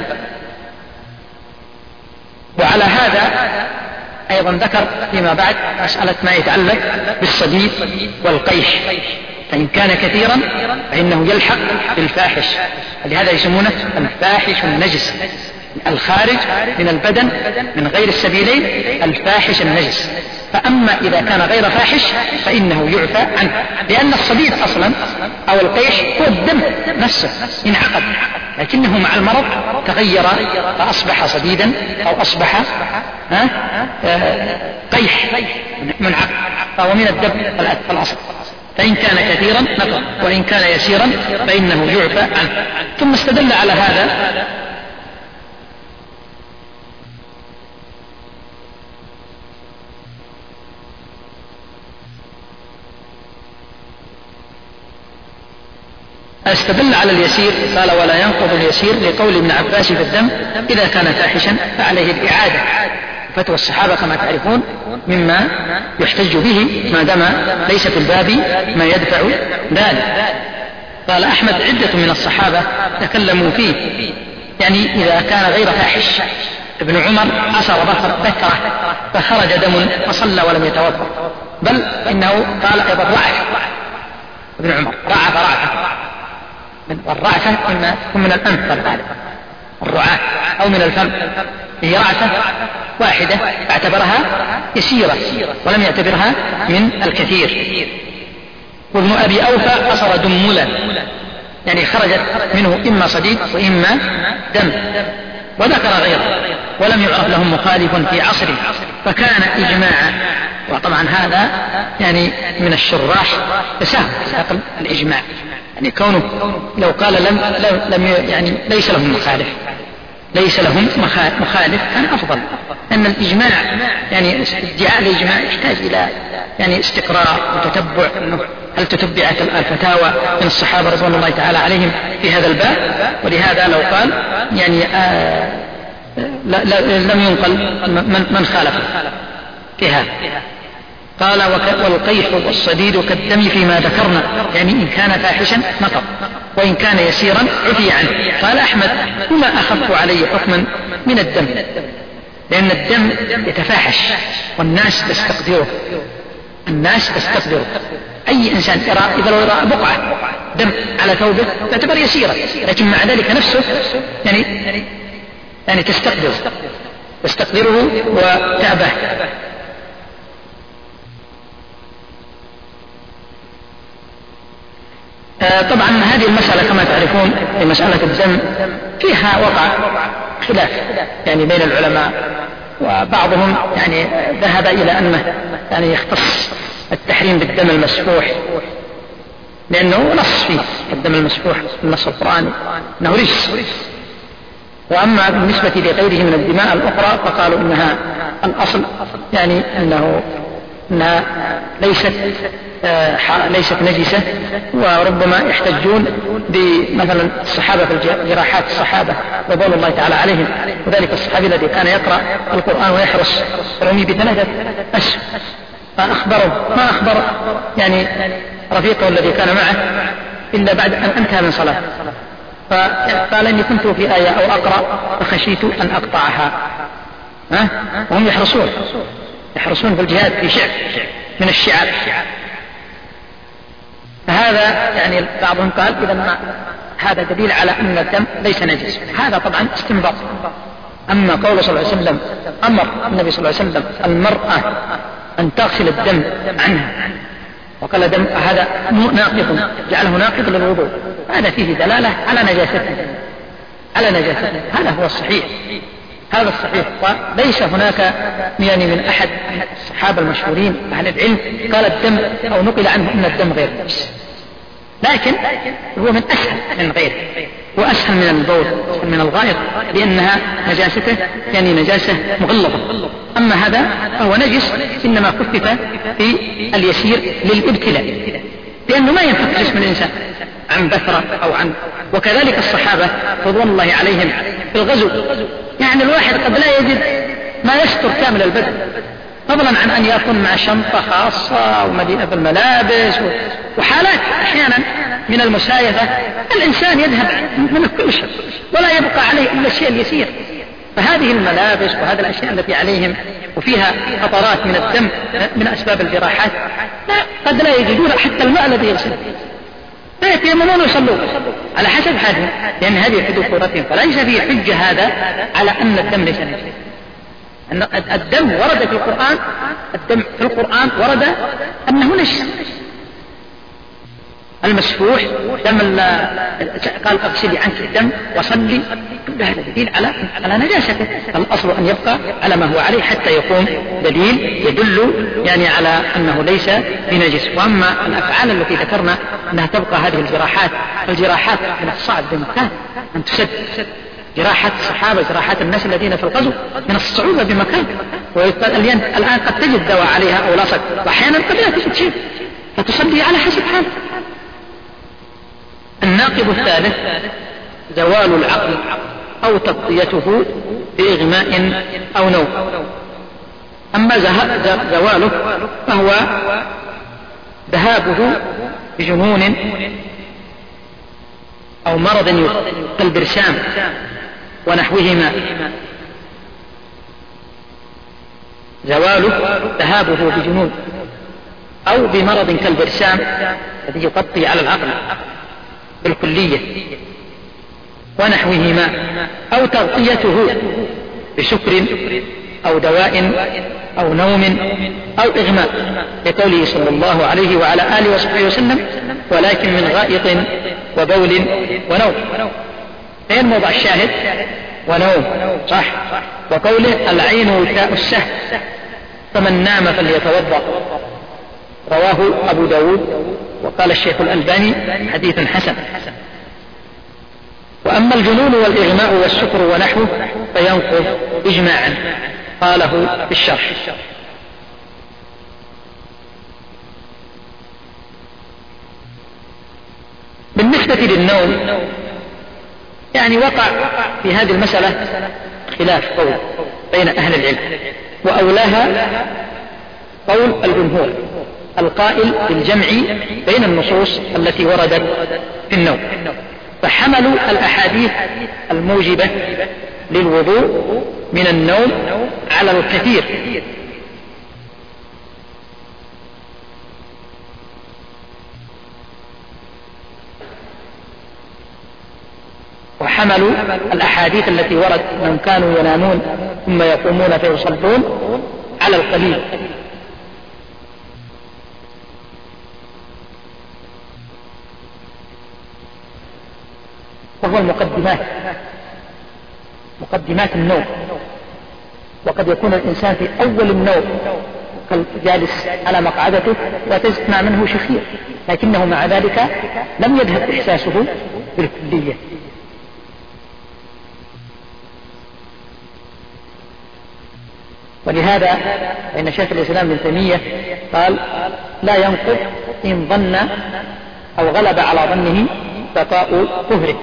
A: وعلى هذا أيضا ذكر فيما بعد مسألة ما يتعلق بالصديد والقيح، فإن كان كثيرا فإنه يلحق بالفاحش، لهذا يسمونه الفاحش النجس، الخارج من البدن من غير السبيلين الفاحش النجس. فأما إذا كان غير فاحش فإنه يعفى عنه، لأن الصديد أصلا أو القيح هو الدم نفسه انعقد، لكنه مع المرض تغير فأصبح صديدا أو أصبح ها قيح منعقد، فهو من الدم الأصل. فإن كان كثيرا نقض، وإن كان يسيرا فإنه يعفى عنه. ثم استدل على هذا استدل على اليسير قال ولا ينقض اليسير لقول ابن عباس في الدم إذا كان فاحشا فعليه الإعادة. فتوى الصحابة كما تعرفون مما يحتج به ما دام ليس في الباب ما يدفع ذلك. قال أحمد عدة من الصحابة تكلموا فيه، يعني إذا كان غير فاحش. ابن عمر عصر بكره فخرج دم فصلى ولم يتوضا، بل إنه قال أيضا رعف ابن عمر رعف رعفة، والرعفة إما تكون من الأنف الغالب الرعاة أو من الفم، هي رعفة واحدة اعتبرها يسيرة ولم يعتبرها من الكثير. وابن أبي أوفى عصر دملا، يعني خرجت منه إما صديد وإما دم، وذكر غيره ولم يعرف لهم مخالف في عصره، فكان إجماعا. وطبعا هذا يعني من الشراح تساهل في الإجماع، يعني كونه لو قال لم, لم يعني ليس لهم مخالف، ليس لهم مخالف كان أفضل، لأن الإجماع يعني ادعاء الإجماع يحتاج إلى يعني استقراء وتتبع هل تتبعت الفتاوى من الصحابة رضوان الله تعالى عليهم في هذا الباب. ولهذا لو قال يعني آه لا لا لم ينقل من, من خالف في هذا. قال والقيح والصديد كالدم فيما ذكرنا، يعني إن كان فاحشا نقض وإن كان يسيرا عفي عنه. قال أحمد وما أخف علي حكما من الدم، لأن الدم يتفاحش والناس تستقدره، الناس تستقدره. أي إنسان يرى إذا لو يرى بقعة دم على ثوبه تعتبر يسيرة، لكن مع ذلك نفسه يعني يعني تستقدر تستقدره وتأبه. آه طبعا هذه المسألة كما تعرفون في مسألة الدم فيها وقع خلاف يعني بين العلماء، وبعضهم يعني ذهب إلى أنه يعني يختص التحريم بالدم المسفوح لأنه نص فيه الدم المسفوح النص القرآني أنه رجس. وأما بالنسبة لغيره من الدماء الأخرى فقالوا إنها الأصل يعني أنه أنها ليست آه ليست نجسة، وربما يحتجون بمثلا الصحابة في جراحات الصحابة رضوان الله تعالى عليهم، وذلك الصحابي الذي كان يقرأ القرآن ويحرص رمي بثلاثة أسهم فأخبره ما أخبر يعني رفيقه الذي كان معه إلا بعد أن انتهى من صلاة، فقال إني كنت في آية أو أقرأ فخشيت أن أقطعها. ها؟ وهم يحرصون يحرصون في الجهاد في شعب من الشعاب. فهذا يعني بعضهم قال إذا ما هذا دليل على أن الدم ليس نجس، هذا طبعا استنباط. أما قول صلى الله عليه وسلم أمر النبي صلى الله عليه وسلم المرأة أن تغسل الدم عنها وقال دم هذا ناقض جعله ناقض للوضوء، هذا فيه دلالة على نجاسته على نجاسته هذا هو الصحيح هذا الصحيح. وليس هناك يعني من أحد الصحابة المشهورين أهل العلم قال الدم أو نقل عنه أن الدم غير نجس، لكن هو من أسهل من غيره وأسهل من البول من الغائط لأنها نجاسته يعني نجاسة مغلظة. أما هذا فهو نجس إنما خفف في اليسير للابتلاء، لأنه ما ينفك جسم الإنسان عن بثرة أو عن. وكذلك الصحابة رضوان الله عليهم في الغزو يعني الواحد قد لا يجد ما يستر كامل البدن، فضلا عن أن يكون مع شنطة خاصة ومليئة بالملابس وحالات أحيانا من المسايفة الإنسان يذهب من كل شيء ولا يبقى عليه إلا الشيء اليسير. فهذه الملابس وهذه الأشياء التي عليهم وفيها قطرات من الدم من أسباب الجراحات لا قد لا يجدون حتى الماء الذي يغسل، فيتيممون ويصلون على حسب حالهم، لأن هذه حدود قدرتهم. فليس في حجة هذا على أن الدم ليس نجس. أن الدم ورد في القرآن الدم في القرآن ورد أنه نجس المسفوح دم قال اغسلي عنك الدم وصلي، كل هذا دليل على على نجاسته. الأصل أن يبقى على ما هو عليه حتى يقوم دليل يدل يعني على أنه ليس بنجس. وأما الأفعال التي ذكرنا أنها تبقى هذه الجراحات الجراحات من الصعب بمكان أن تسد، جراحات الصحابة جراحات الناس الذين في الغزو من الصعوبة بمكان، والآن قد تجد دواء عليها أو لصق وأحيانا قد لا تجد شيء فتصلي على حسب حالك. الناقض الثالث زوال العقل أو تغطيته بإغماء أو نوم. أما زواله فهو ذهابه بجنون أو مرض كالبرشام ونحوهما، زواله ذهابه بجنون أو بمرض كالبرشام الذي يغطي على العقل بالكلية ونحوهما، أو تغطيته بسكر أو دواء أو نوم أو إغماء، لقوله صلى الله عليه وعلى آله وصحبه وسلم ولكن من غائط وبول ونوم. فين موضع الشاهد؟ ونوم صح. وقوله العين وكاء السهل فمن نام فليتوضأ، رواه أبو داود وقال الشيخ الألباني حديث حسن. وأما الجنون والإغماء والسكر ونحوه فينقض إجماعا، قاله في الشرح. بالنسبة للنوم يعني وقع في هذه المسألة خلاف قول بين أهل العلم، وأولاها قول الجمهور القائل بالجمع بين النصوص التي وردت في النوم، فحملوا الأحاديث الموجبة للوضوء من النوم على الكثير، وحملوا الأحاديث التي وردت من كانوا ينامون ثم يقومون فيصلون على القليل. وهو المقدمات، مقدمات النوم. وقد يكون الإنسان في أول النوم جالس على مقعدته وتسمع منه شخير، لكنه مع ذلك لم يذهب إحساسه بالكلية. ولهذا فإن شيخ الإسلام ابن تيمية قال لا ينقض إن ظن أو غلب على ظنه بقاء طهره.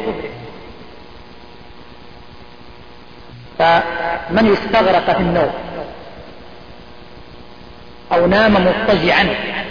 A: فمن استغرق في النوم أو نام مضطجعا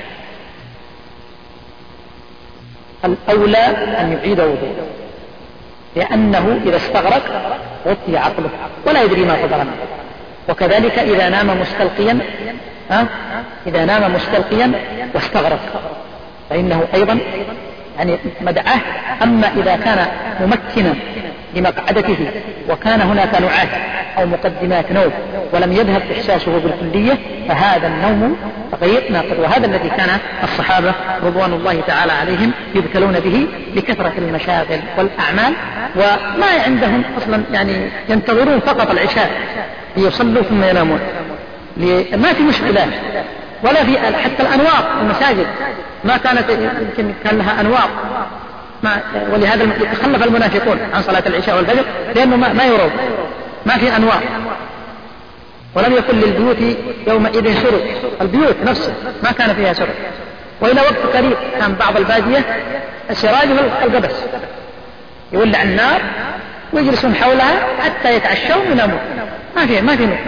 A: الأولى أن يعيد وضوءه، لأنه إذا استغرق غطي عقله ولا يدري ما قدر منه. وكذلك إذا نام مستلقيا ها إذا نام مستلقيا واستغرق فإنه أيضا يعني مدعاه. أما إذا كان ممكنا لمقعدته وكان هناك نوعات أو مقدمات نوم ولم يذهب إحساسه بالكلية فهذا النوم غير ناقض. وهذا الذي كان الصحابة رضوان الله تعالى عليهم يبتلون به لكثرة المشاغل والأعمال، وما عندهم أصلا يعني ينتظرون فقط العشاء ليصلوا ثم ينامون، ما في مشكلات ولا في حتى الأنوار المساجد ما كانت يمكن كان لها أنوار، ما ولهذا يتخلف المنافقون عن صلاة العشاء والفجر لأنه ما, ما يرون، ما في أنوار. ولم يكن للبيوت يومئذ سرج، البيوت نفسها ما كان فيها سرج. وإلى وقت قريب كان بعض البادية السراج القبس يولع النار ويجلسون حولها حتى يتعشوا وينامون، ما في ما في نور.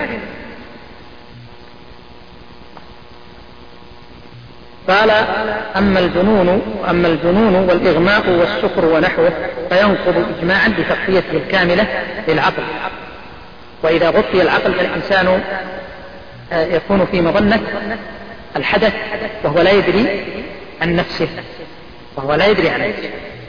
A: قال أما الجنون أما الجنون والإغماء والسكر ونحوه فينقض إجماعا بتغطيته الكاملة للعقل. وإذا غطي العقل فالإنسان يكون في مظنة الحدث وهو لا يدري عن نفسه وهو لا يدري عن نفسه.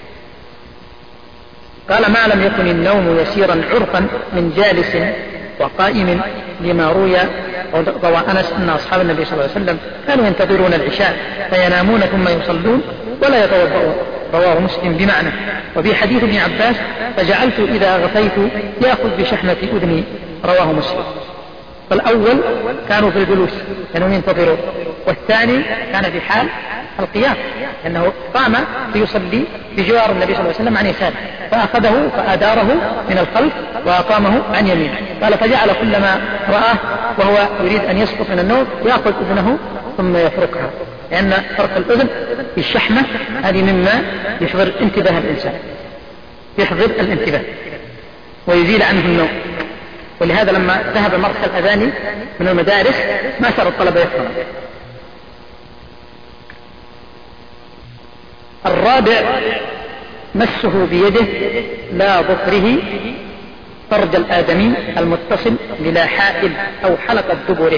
A: قال ما لم يكن النوم يسيرا عرفا من جالس وقائم، لما روي روى أنس أن أصحاب النبي صلى الله عليه وسلم كانوا ينتظرون العشاء فينامون ثم يصلون ولا يتوضؤون، رواه مسلم بمعنى. وفي حديث ابن عباس فجعلت إذا غفيت يأخذ بشحمة أذني، رواه مسلم. فالأول كانوا في الجلوس كانوا ينتظرون، والثاني كان في حال القيام لأنه قام ليصلي بجوار النبي صلى الله عليه وسلم عن يساره فأخذه فأداره من الخلف وأقامه عن يمينه. قال فجعل كلما رآه وهو يريد أن يسقط من النوم يأخذ أذنه ثم يفركها، لأن فرق الأذن في الشحمة هذه مما يحضر انتباه الإنسان، يحضر الانتباه ويزيل عنه النوم. ولهذا لما ذهب مرسى الأذاني من المدارس ما صار الطلبة يفهم. الرابع مسه بيده لا ظفره فرج الآدمي المتصل بلا حائل أو حلقة دبره،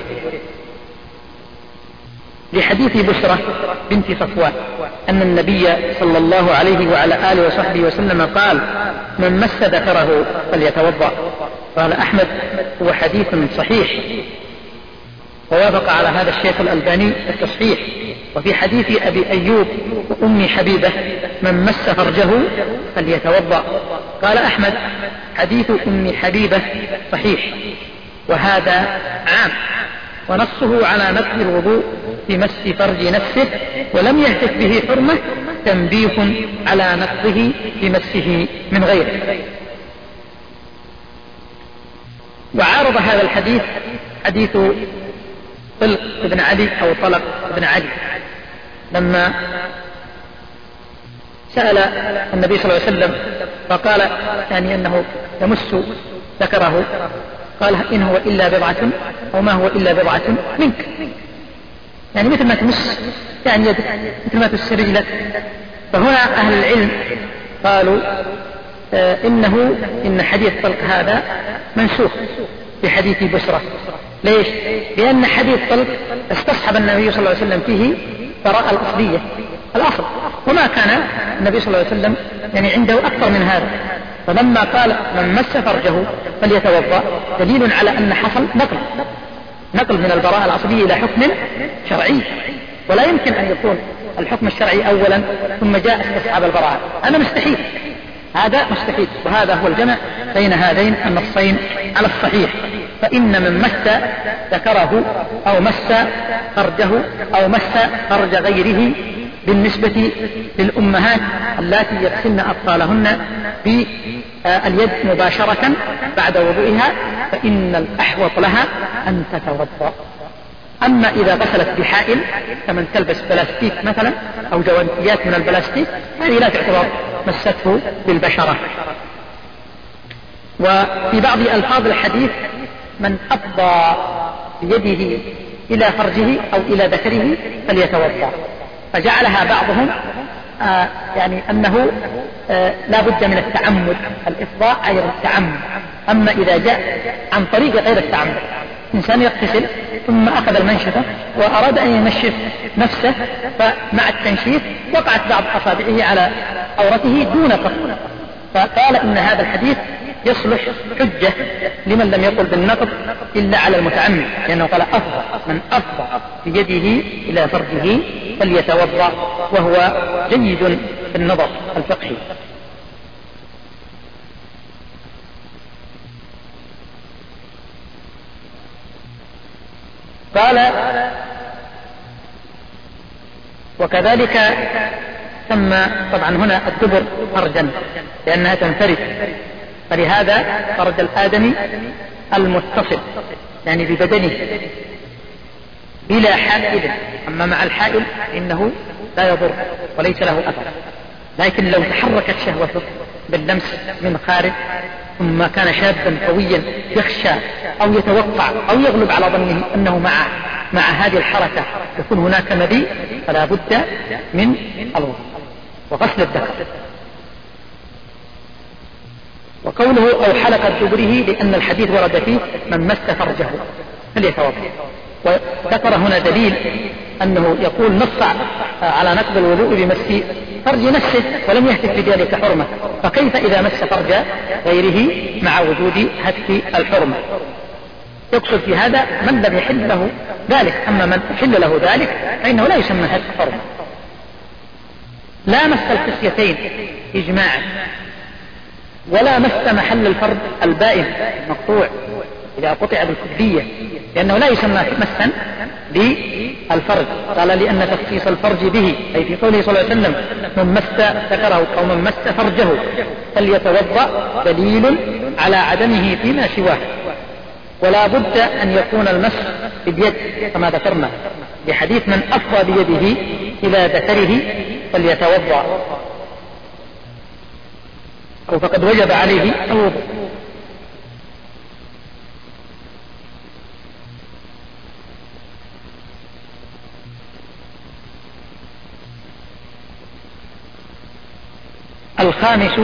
A: لحديث بشرة بنت صفوان أن النبي صلى الله عليه وعلى آله وصحبه وسلم قال من مس ذكره فليتوضأ. قال أحمد هو حديث صحيح، ووافق على هذا الشيخ الألباني التصحيح. وفي حديث أبي أيوب وأم حبيبة من مس فرجه فليتوضأ. قال أحمد حديث أم حبيبة صحيح، وهذا عام ونصه على نفي الوضوء بمس فرج نفسه ولم يهتف به حرمة تنبيه على نقضه بمسه من غيره. وعارض هذا الحديث حديث طلق بن علي أو طلق بن علي لما سأل النبي صلى الله عليه وسلم فقال يعني أنه يمس ذكره، قال إن هو إلا بضعة أو ما هو إلا بضعة منك، يعني مثل ما تمس يعني يدك، مثل ما تمس رجلك. فهنا أهل العلم قالوا آه إنه إن حديث طلق هذا منسوخ بحديث بشرى. ليش؟ لأن حديث طلق استصحب النبي صلى الله عليه وسلم فيه براءة الأصلية الأصل، وما كان النبي صلى الله عليه وسلم يعني عنده أكثر من هذا. فلما قال من مس فرجه فليتوضأ دليل على أن حصل نقل نقل من البراءة الأصلية إلى حكم شرعي، ولا يمكن أن يكون الحكم الشرعي أولا ثم جاء استصحاب البراءة، أنا مستحيل، هذا مستحيل. وهذا هو الجمع بين هذين النصين على الصحيح. فإن من مس ذكره أو مس فرجه أو مس فرج غيره بالنسبة للأمهات اللاتي يغسلن أطفالهن باليد مباشرة بعد وضوئها فإن الأحوط لها أن تتوضأ. أما إذا غسلت بحائل كمن تلبس بلاستيك مثلا أو جوانتيات من البلاستيك هذه لا تعتبر مسته بالبشرة. وفي بعض ألفاظ الحديث من أفضى بيده إلى فرجه أو إلى ذكره فليتوضأ، فجعلها بعضهم آه يعني أنه آه لا بد من التعمد، الإفضاء غير التعمد. أما إذا جاء عن طريق غير التعمد، إنسان يغتسل ثم أخذ المنشفة وأراد أن ينشف نفسه، فمع التنشيف وقعت بعض أصابعه على عورته دون قصد، فقال إن هذا الحديث يصلح حجة لمن لم يقل بالنقض إلا على المتعمد، لأنه قال أفضى من أفضى بيده إلى فرجه فليتوضأ، وهو جيد في النظر الفقهي. قال وكذلك سمى طبعا هنا الدبر فرجا لأنها تنفرد، فلهذا فرج الآدمي المتصل يعني ببدنه بلا حائل، أما مع الحائل إنه لا يضر وليس له أثر. لكن لو تحركت شهوته باللمس من خارج ثم كان شابا قويا يخشى أو يتوقع أو يغلب على ظنه أنه مع مع هذه الحركة يكون هناك مذي، فلا بد من الوضوء وغسل الذكر. وقوله أو حلقة دبره لأن الحديث ورد فيه من مس فرجه فليتوضأ، وذكر هنا دليل أنه يقول نص على نقض الوضوء بمس فرج نفسه ولم يهتك بذلك حرمة، فكيف إذا مس فرج غيره مع وجود هتك الحرمة؟ يقصد في هذا من لم يحل له ذلك، أما من يحل له ذلك فإنه لا يسمى هتك حرمة. لا مس الخصيتين إجماعا، ولا مس محل الفرج البائن المقطوع إذا قطع بالكلية، لأنه لا يسمى مسا للفرج. قال لأن تخصيص الفرج به أي في قوله صلى الله عليه وسلم من مس ذكره أو من مس فرجه فليتوضأ دليل على عدمه فيما سواه. ولا بد أن يكون المس باليد كما ذكرنا بحديث من أفضى بيده إلى ذكره فليتوضأ أو فقد وجب عليه الوضوء. الخامس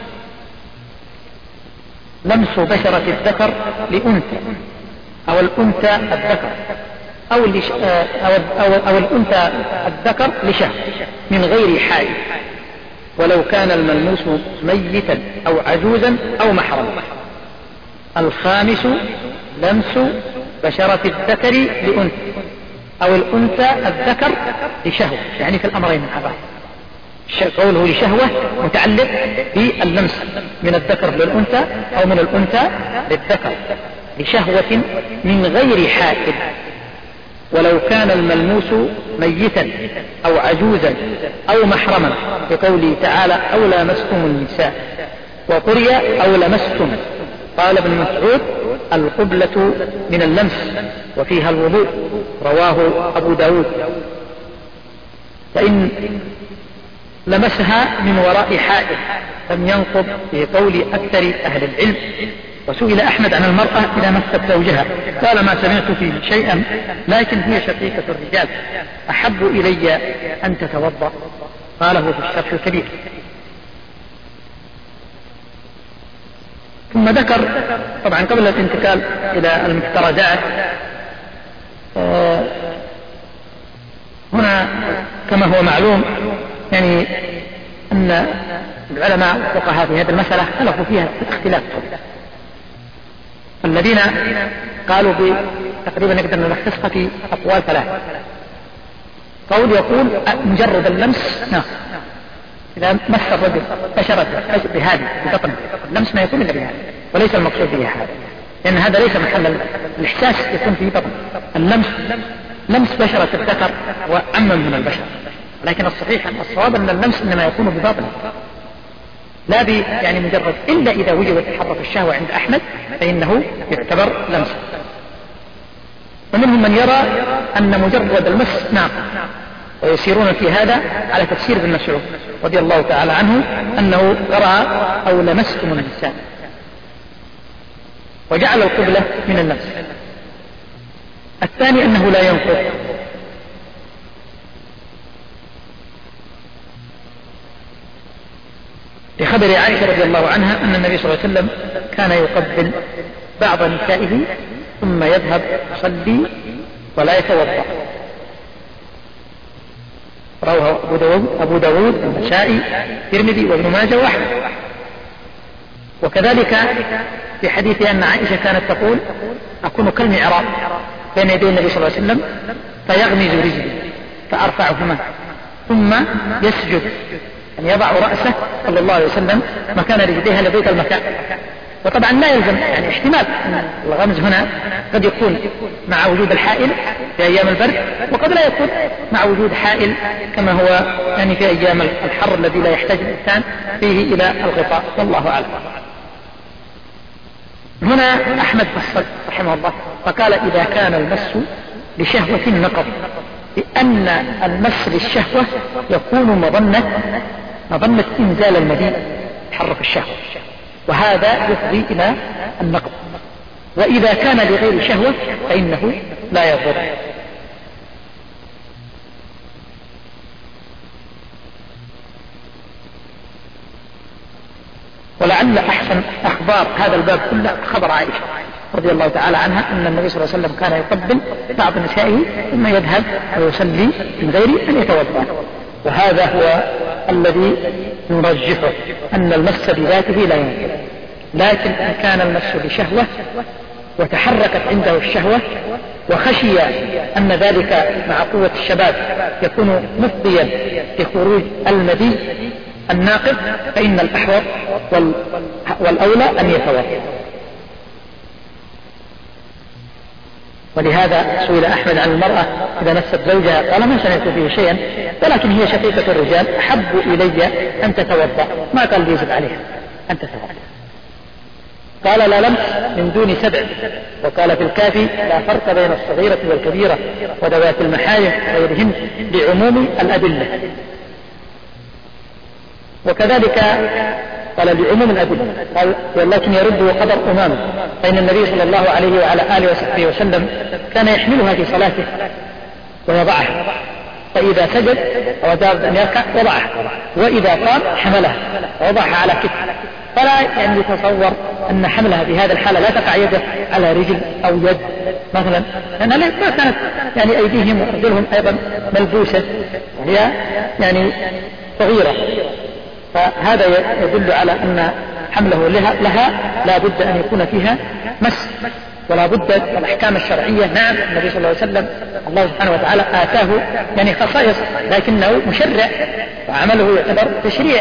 A: لمس بشرة الذكر لأنثى أو الأنثى الذكر أو, لش... أو... أو... أو الأنثى الذكر لشهر من غير حائل، ولو كان الملموس ميتا أو عجوزا أو محرما. الخامس لمس بشرة الذكر لأنثى أو الأنثى الذكر لشهوة، يعني في الأمرين مع بعض. قوله لشهوة متعلق باللمس من الذكر للأنثى أو من الأنثى للذكر لشهوة من غير حائل. ولو كان الملموس ميتا أو عجوزا أو محرما، بقوله تعالى أو لامستم النساء، وقرئ أو لمستم. قال ابن مسعود القبلة من اللمس وفيها الوضوء، رواه أبو داود. فإن لمسها من وراء حائل لم ينقض في قول أكثر أهل العلم. وسئل أحمد عن المرأة إذا مست زوجها قال ما سمعت فيه شيئا، لكن هي شقيقة الرجال، أحب إلي أن تتوضأ. قاله في الشرح الكبير. ثم ذكر طبعا قبل الانتقال إلى المفترضات هنا كما هو معلوم يعني أن العلماء والفقهاء في هذه المسألة اختلفوا فيها اختلاف. الذين قالوا تقريبا نقدر نلخصها في أقوال ثلاثة. قول يقول مجرد اللمس نعم، إذا مس الرجل بشرة بهذه ببطن اللمس ما يكون إلا بهذا، وليس المقصود به هذا، لأن هذا ليس محل الإحساس، يكون في بطن اللمس لمس بشرة الذكر وأمم من البشر. لكن الصحيح الصواب أن اللمس إنما يكون بباطن لا ب يعني مجرد، إلا إذا وجد تحرك الشهوة عند أحمد فإنه يعتبر لمسا. ومنهم من يرى أن مجرد المس نعم، ويسيرون في هذا على تفسير ابن مسعود رضي الله تعالى عنه أنه قرأ أو لمستم النساء، وجعل القبلة من اللمس. الثاني أنه لا ينقض، بخبر عائشة رضي الله عنها أن النبي صلى الله عليه وسلم كان يقبل بعض نسائه ثم يذهب يصلي ولا يتوضأ. رواه أبو داود أبو داود والنسائي الترمذي وابن ماجه وأحمد. وكذلك في حديث أن عائشة كانت تقول أكون كالمعراض بين يدي النبي صلى الله عليه وسلم فيغمز رجلي فأرفعهما ثم يسجد، أن يضع رأسه صلى الله عليه وسلم مكان رجليها لبيت المكان. وطبعا لا يلزم يعني احتمال الغمز هنا قد يكون مع وجود الحائل في أيام البرد، وقد لا يكون مع وجود حائل كما هو يعني في أيام الحر الذي لا يحتاج الإنسان فيه إلى الغطاء، والله أعلم. هنا أحمد فصل رحمه الله فقال إذا كان المس لشهوة نقض، لأن المس للشهوة يكون مظنة مظنة إنزال المدين تحرك الشهوة، وهذا يفضي إلى النقض. وإذا كان لغير شهوة فإنه لا يضر. ولعل أحسن أخبار هذا الباب كله خبر عائشة رضي الله تعالى عنها أن النبي صلى الله عليه وسلم كان يقبل بعض نسائه ثم يذهب ويصلي من غير أن يتوضأ. وهذا هو الذي نرجحه أن المس بذاته لا ينقض، لكن إن كان المس بشهوة وتحركت عنده الشهوة وخشي أن ذلك مع قوة الشباب يكون مفضيا بخروج المدي الناقض فإن الأحوط والأولى أن يتوضأ. ولهذا سئل أحمد عن المرأة إذا مست زوجها قال ما سمعت فيه شيئا، ولكن هي شقيقة الرجال أحب إلي أن تتوضأ، ما قال لي يجب عليها أن تتوضأ. قال لا لمس من دون سبع. وقال في الكافي لا فرق بين الصغيرة والكبيرة وذوات المحارم غيرهن لعموم الأدلة. وكذلك قال لعموم الأدلة قال ولكن يرد قدر أمامه، فإن النبي صلى الله عليه وعلى آله وصحبه وسلم كان يحملها في صلاته ويضعها، فإذا سجد وجاب أن يركع وضعها، وإذا قام حملها ووضعها على كتفه. فلا يعني يتصور أن حملها في هذا الحالة لا تقع يده على رجل أو يد مثلا، لأنها ما كانت يعني أيديهم وأرجلهم أيضا ملبوسة وهي يعني صغيرة، فهذا يدل على أن حمله لها, لها لا بد أن يكون فيها مس، ولا بد الأحكام الشرعية. نعم النبي صلى الله عليه وسلم الله سبحانه وتعالى آتاه يعني خصائص، لكنه مشرع وعمله يعتبر تشريع.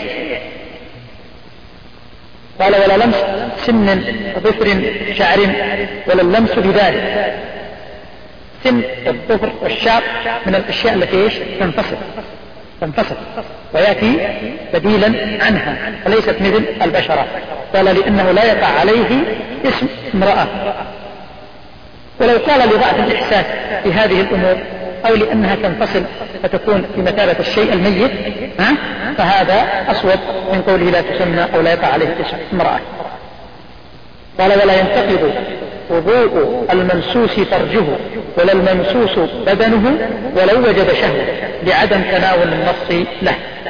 A: قال ولا لمس سن ظفر شعر ولا اللمس بذلك. السن والظفر والشعر من الأشياء التي إيش تنفصل تنفصل ويأتي بديلا عنها وليست مثل البشرة. قال لأنه لا يقع عليه اسم امرأة. ولو قال لضعف الإحساس في هذه الأمور أو لأنها تنفصل فتكون في مثابة الشيء الميت ها؟ فهذا أصوب من قوله لا تسمى أو لا يقع عليه اسم امرأة. قال ولا ينتقض وضوء الممسوس فرجه ولا الممسوس بدنه ولو وجد شهوة لعدم تناول النص له.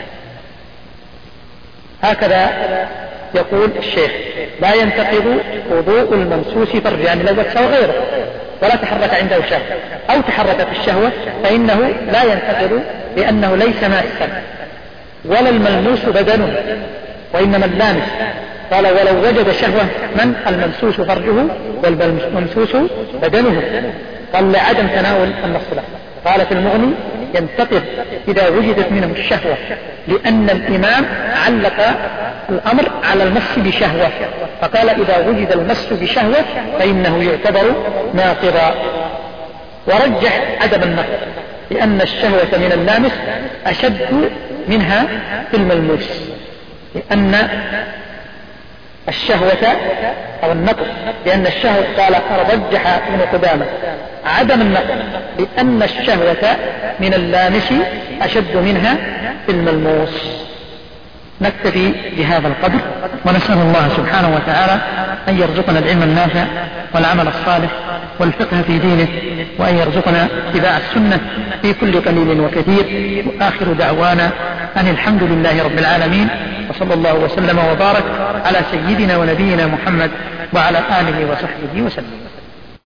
A: هكذا يقول الشيخ لا ينتقض وضوء الممسوس فرجه، يعني لو وجه غيره ولا تحرك عنده شهوة أو تحركت الشهوة فإنه لا ينتقض لأنه ليس ماسا ولا الملموس بدنه وإنما اللامس. قال ولو وجد شهوة من الممسوس فرجه والممسوس بدنه، قال لعدم تناول النص له. قال في المغني ينتقض إذا وجدت منه الشهوة لأن الإمام علق الأمر على المس بشهوة، فقال إذا وجد المس بشهوة فإنه يعتبر ناقضا. ورجح عدم النقض لأن الشهوة من اللامس أشد منها في الملموس، لأن الشهوة أو النقض لأن الشهوة قال رجح ابن قدامة عدم النقض لأن الشهوة من اللامس أشد منها في الملموس. نكتفي بهذا القدر ونسأل الله سبحانه وتعالى أن يرزقنا العلم النافع والعمل الصالح والفقه في دينه وأن يرزقنا اتباع السنة في كل قليل وكثير. وآخر دعوانا أن الحمد لله رب العالمين وصلى الله وسلم وبارك على سيدنا ونبينا محمد وعلى آله وصحبه وسلم.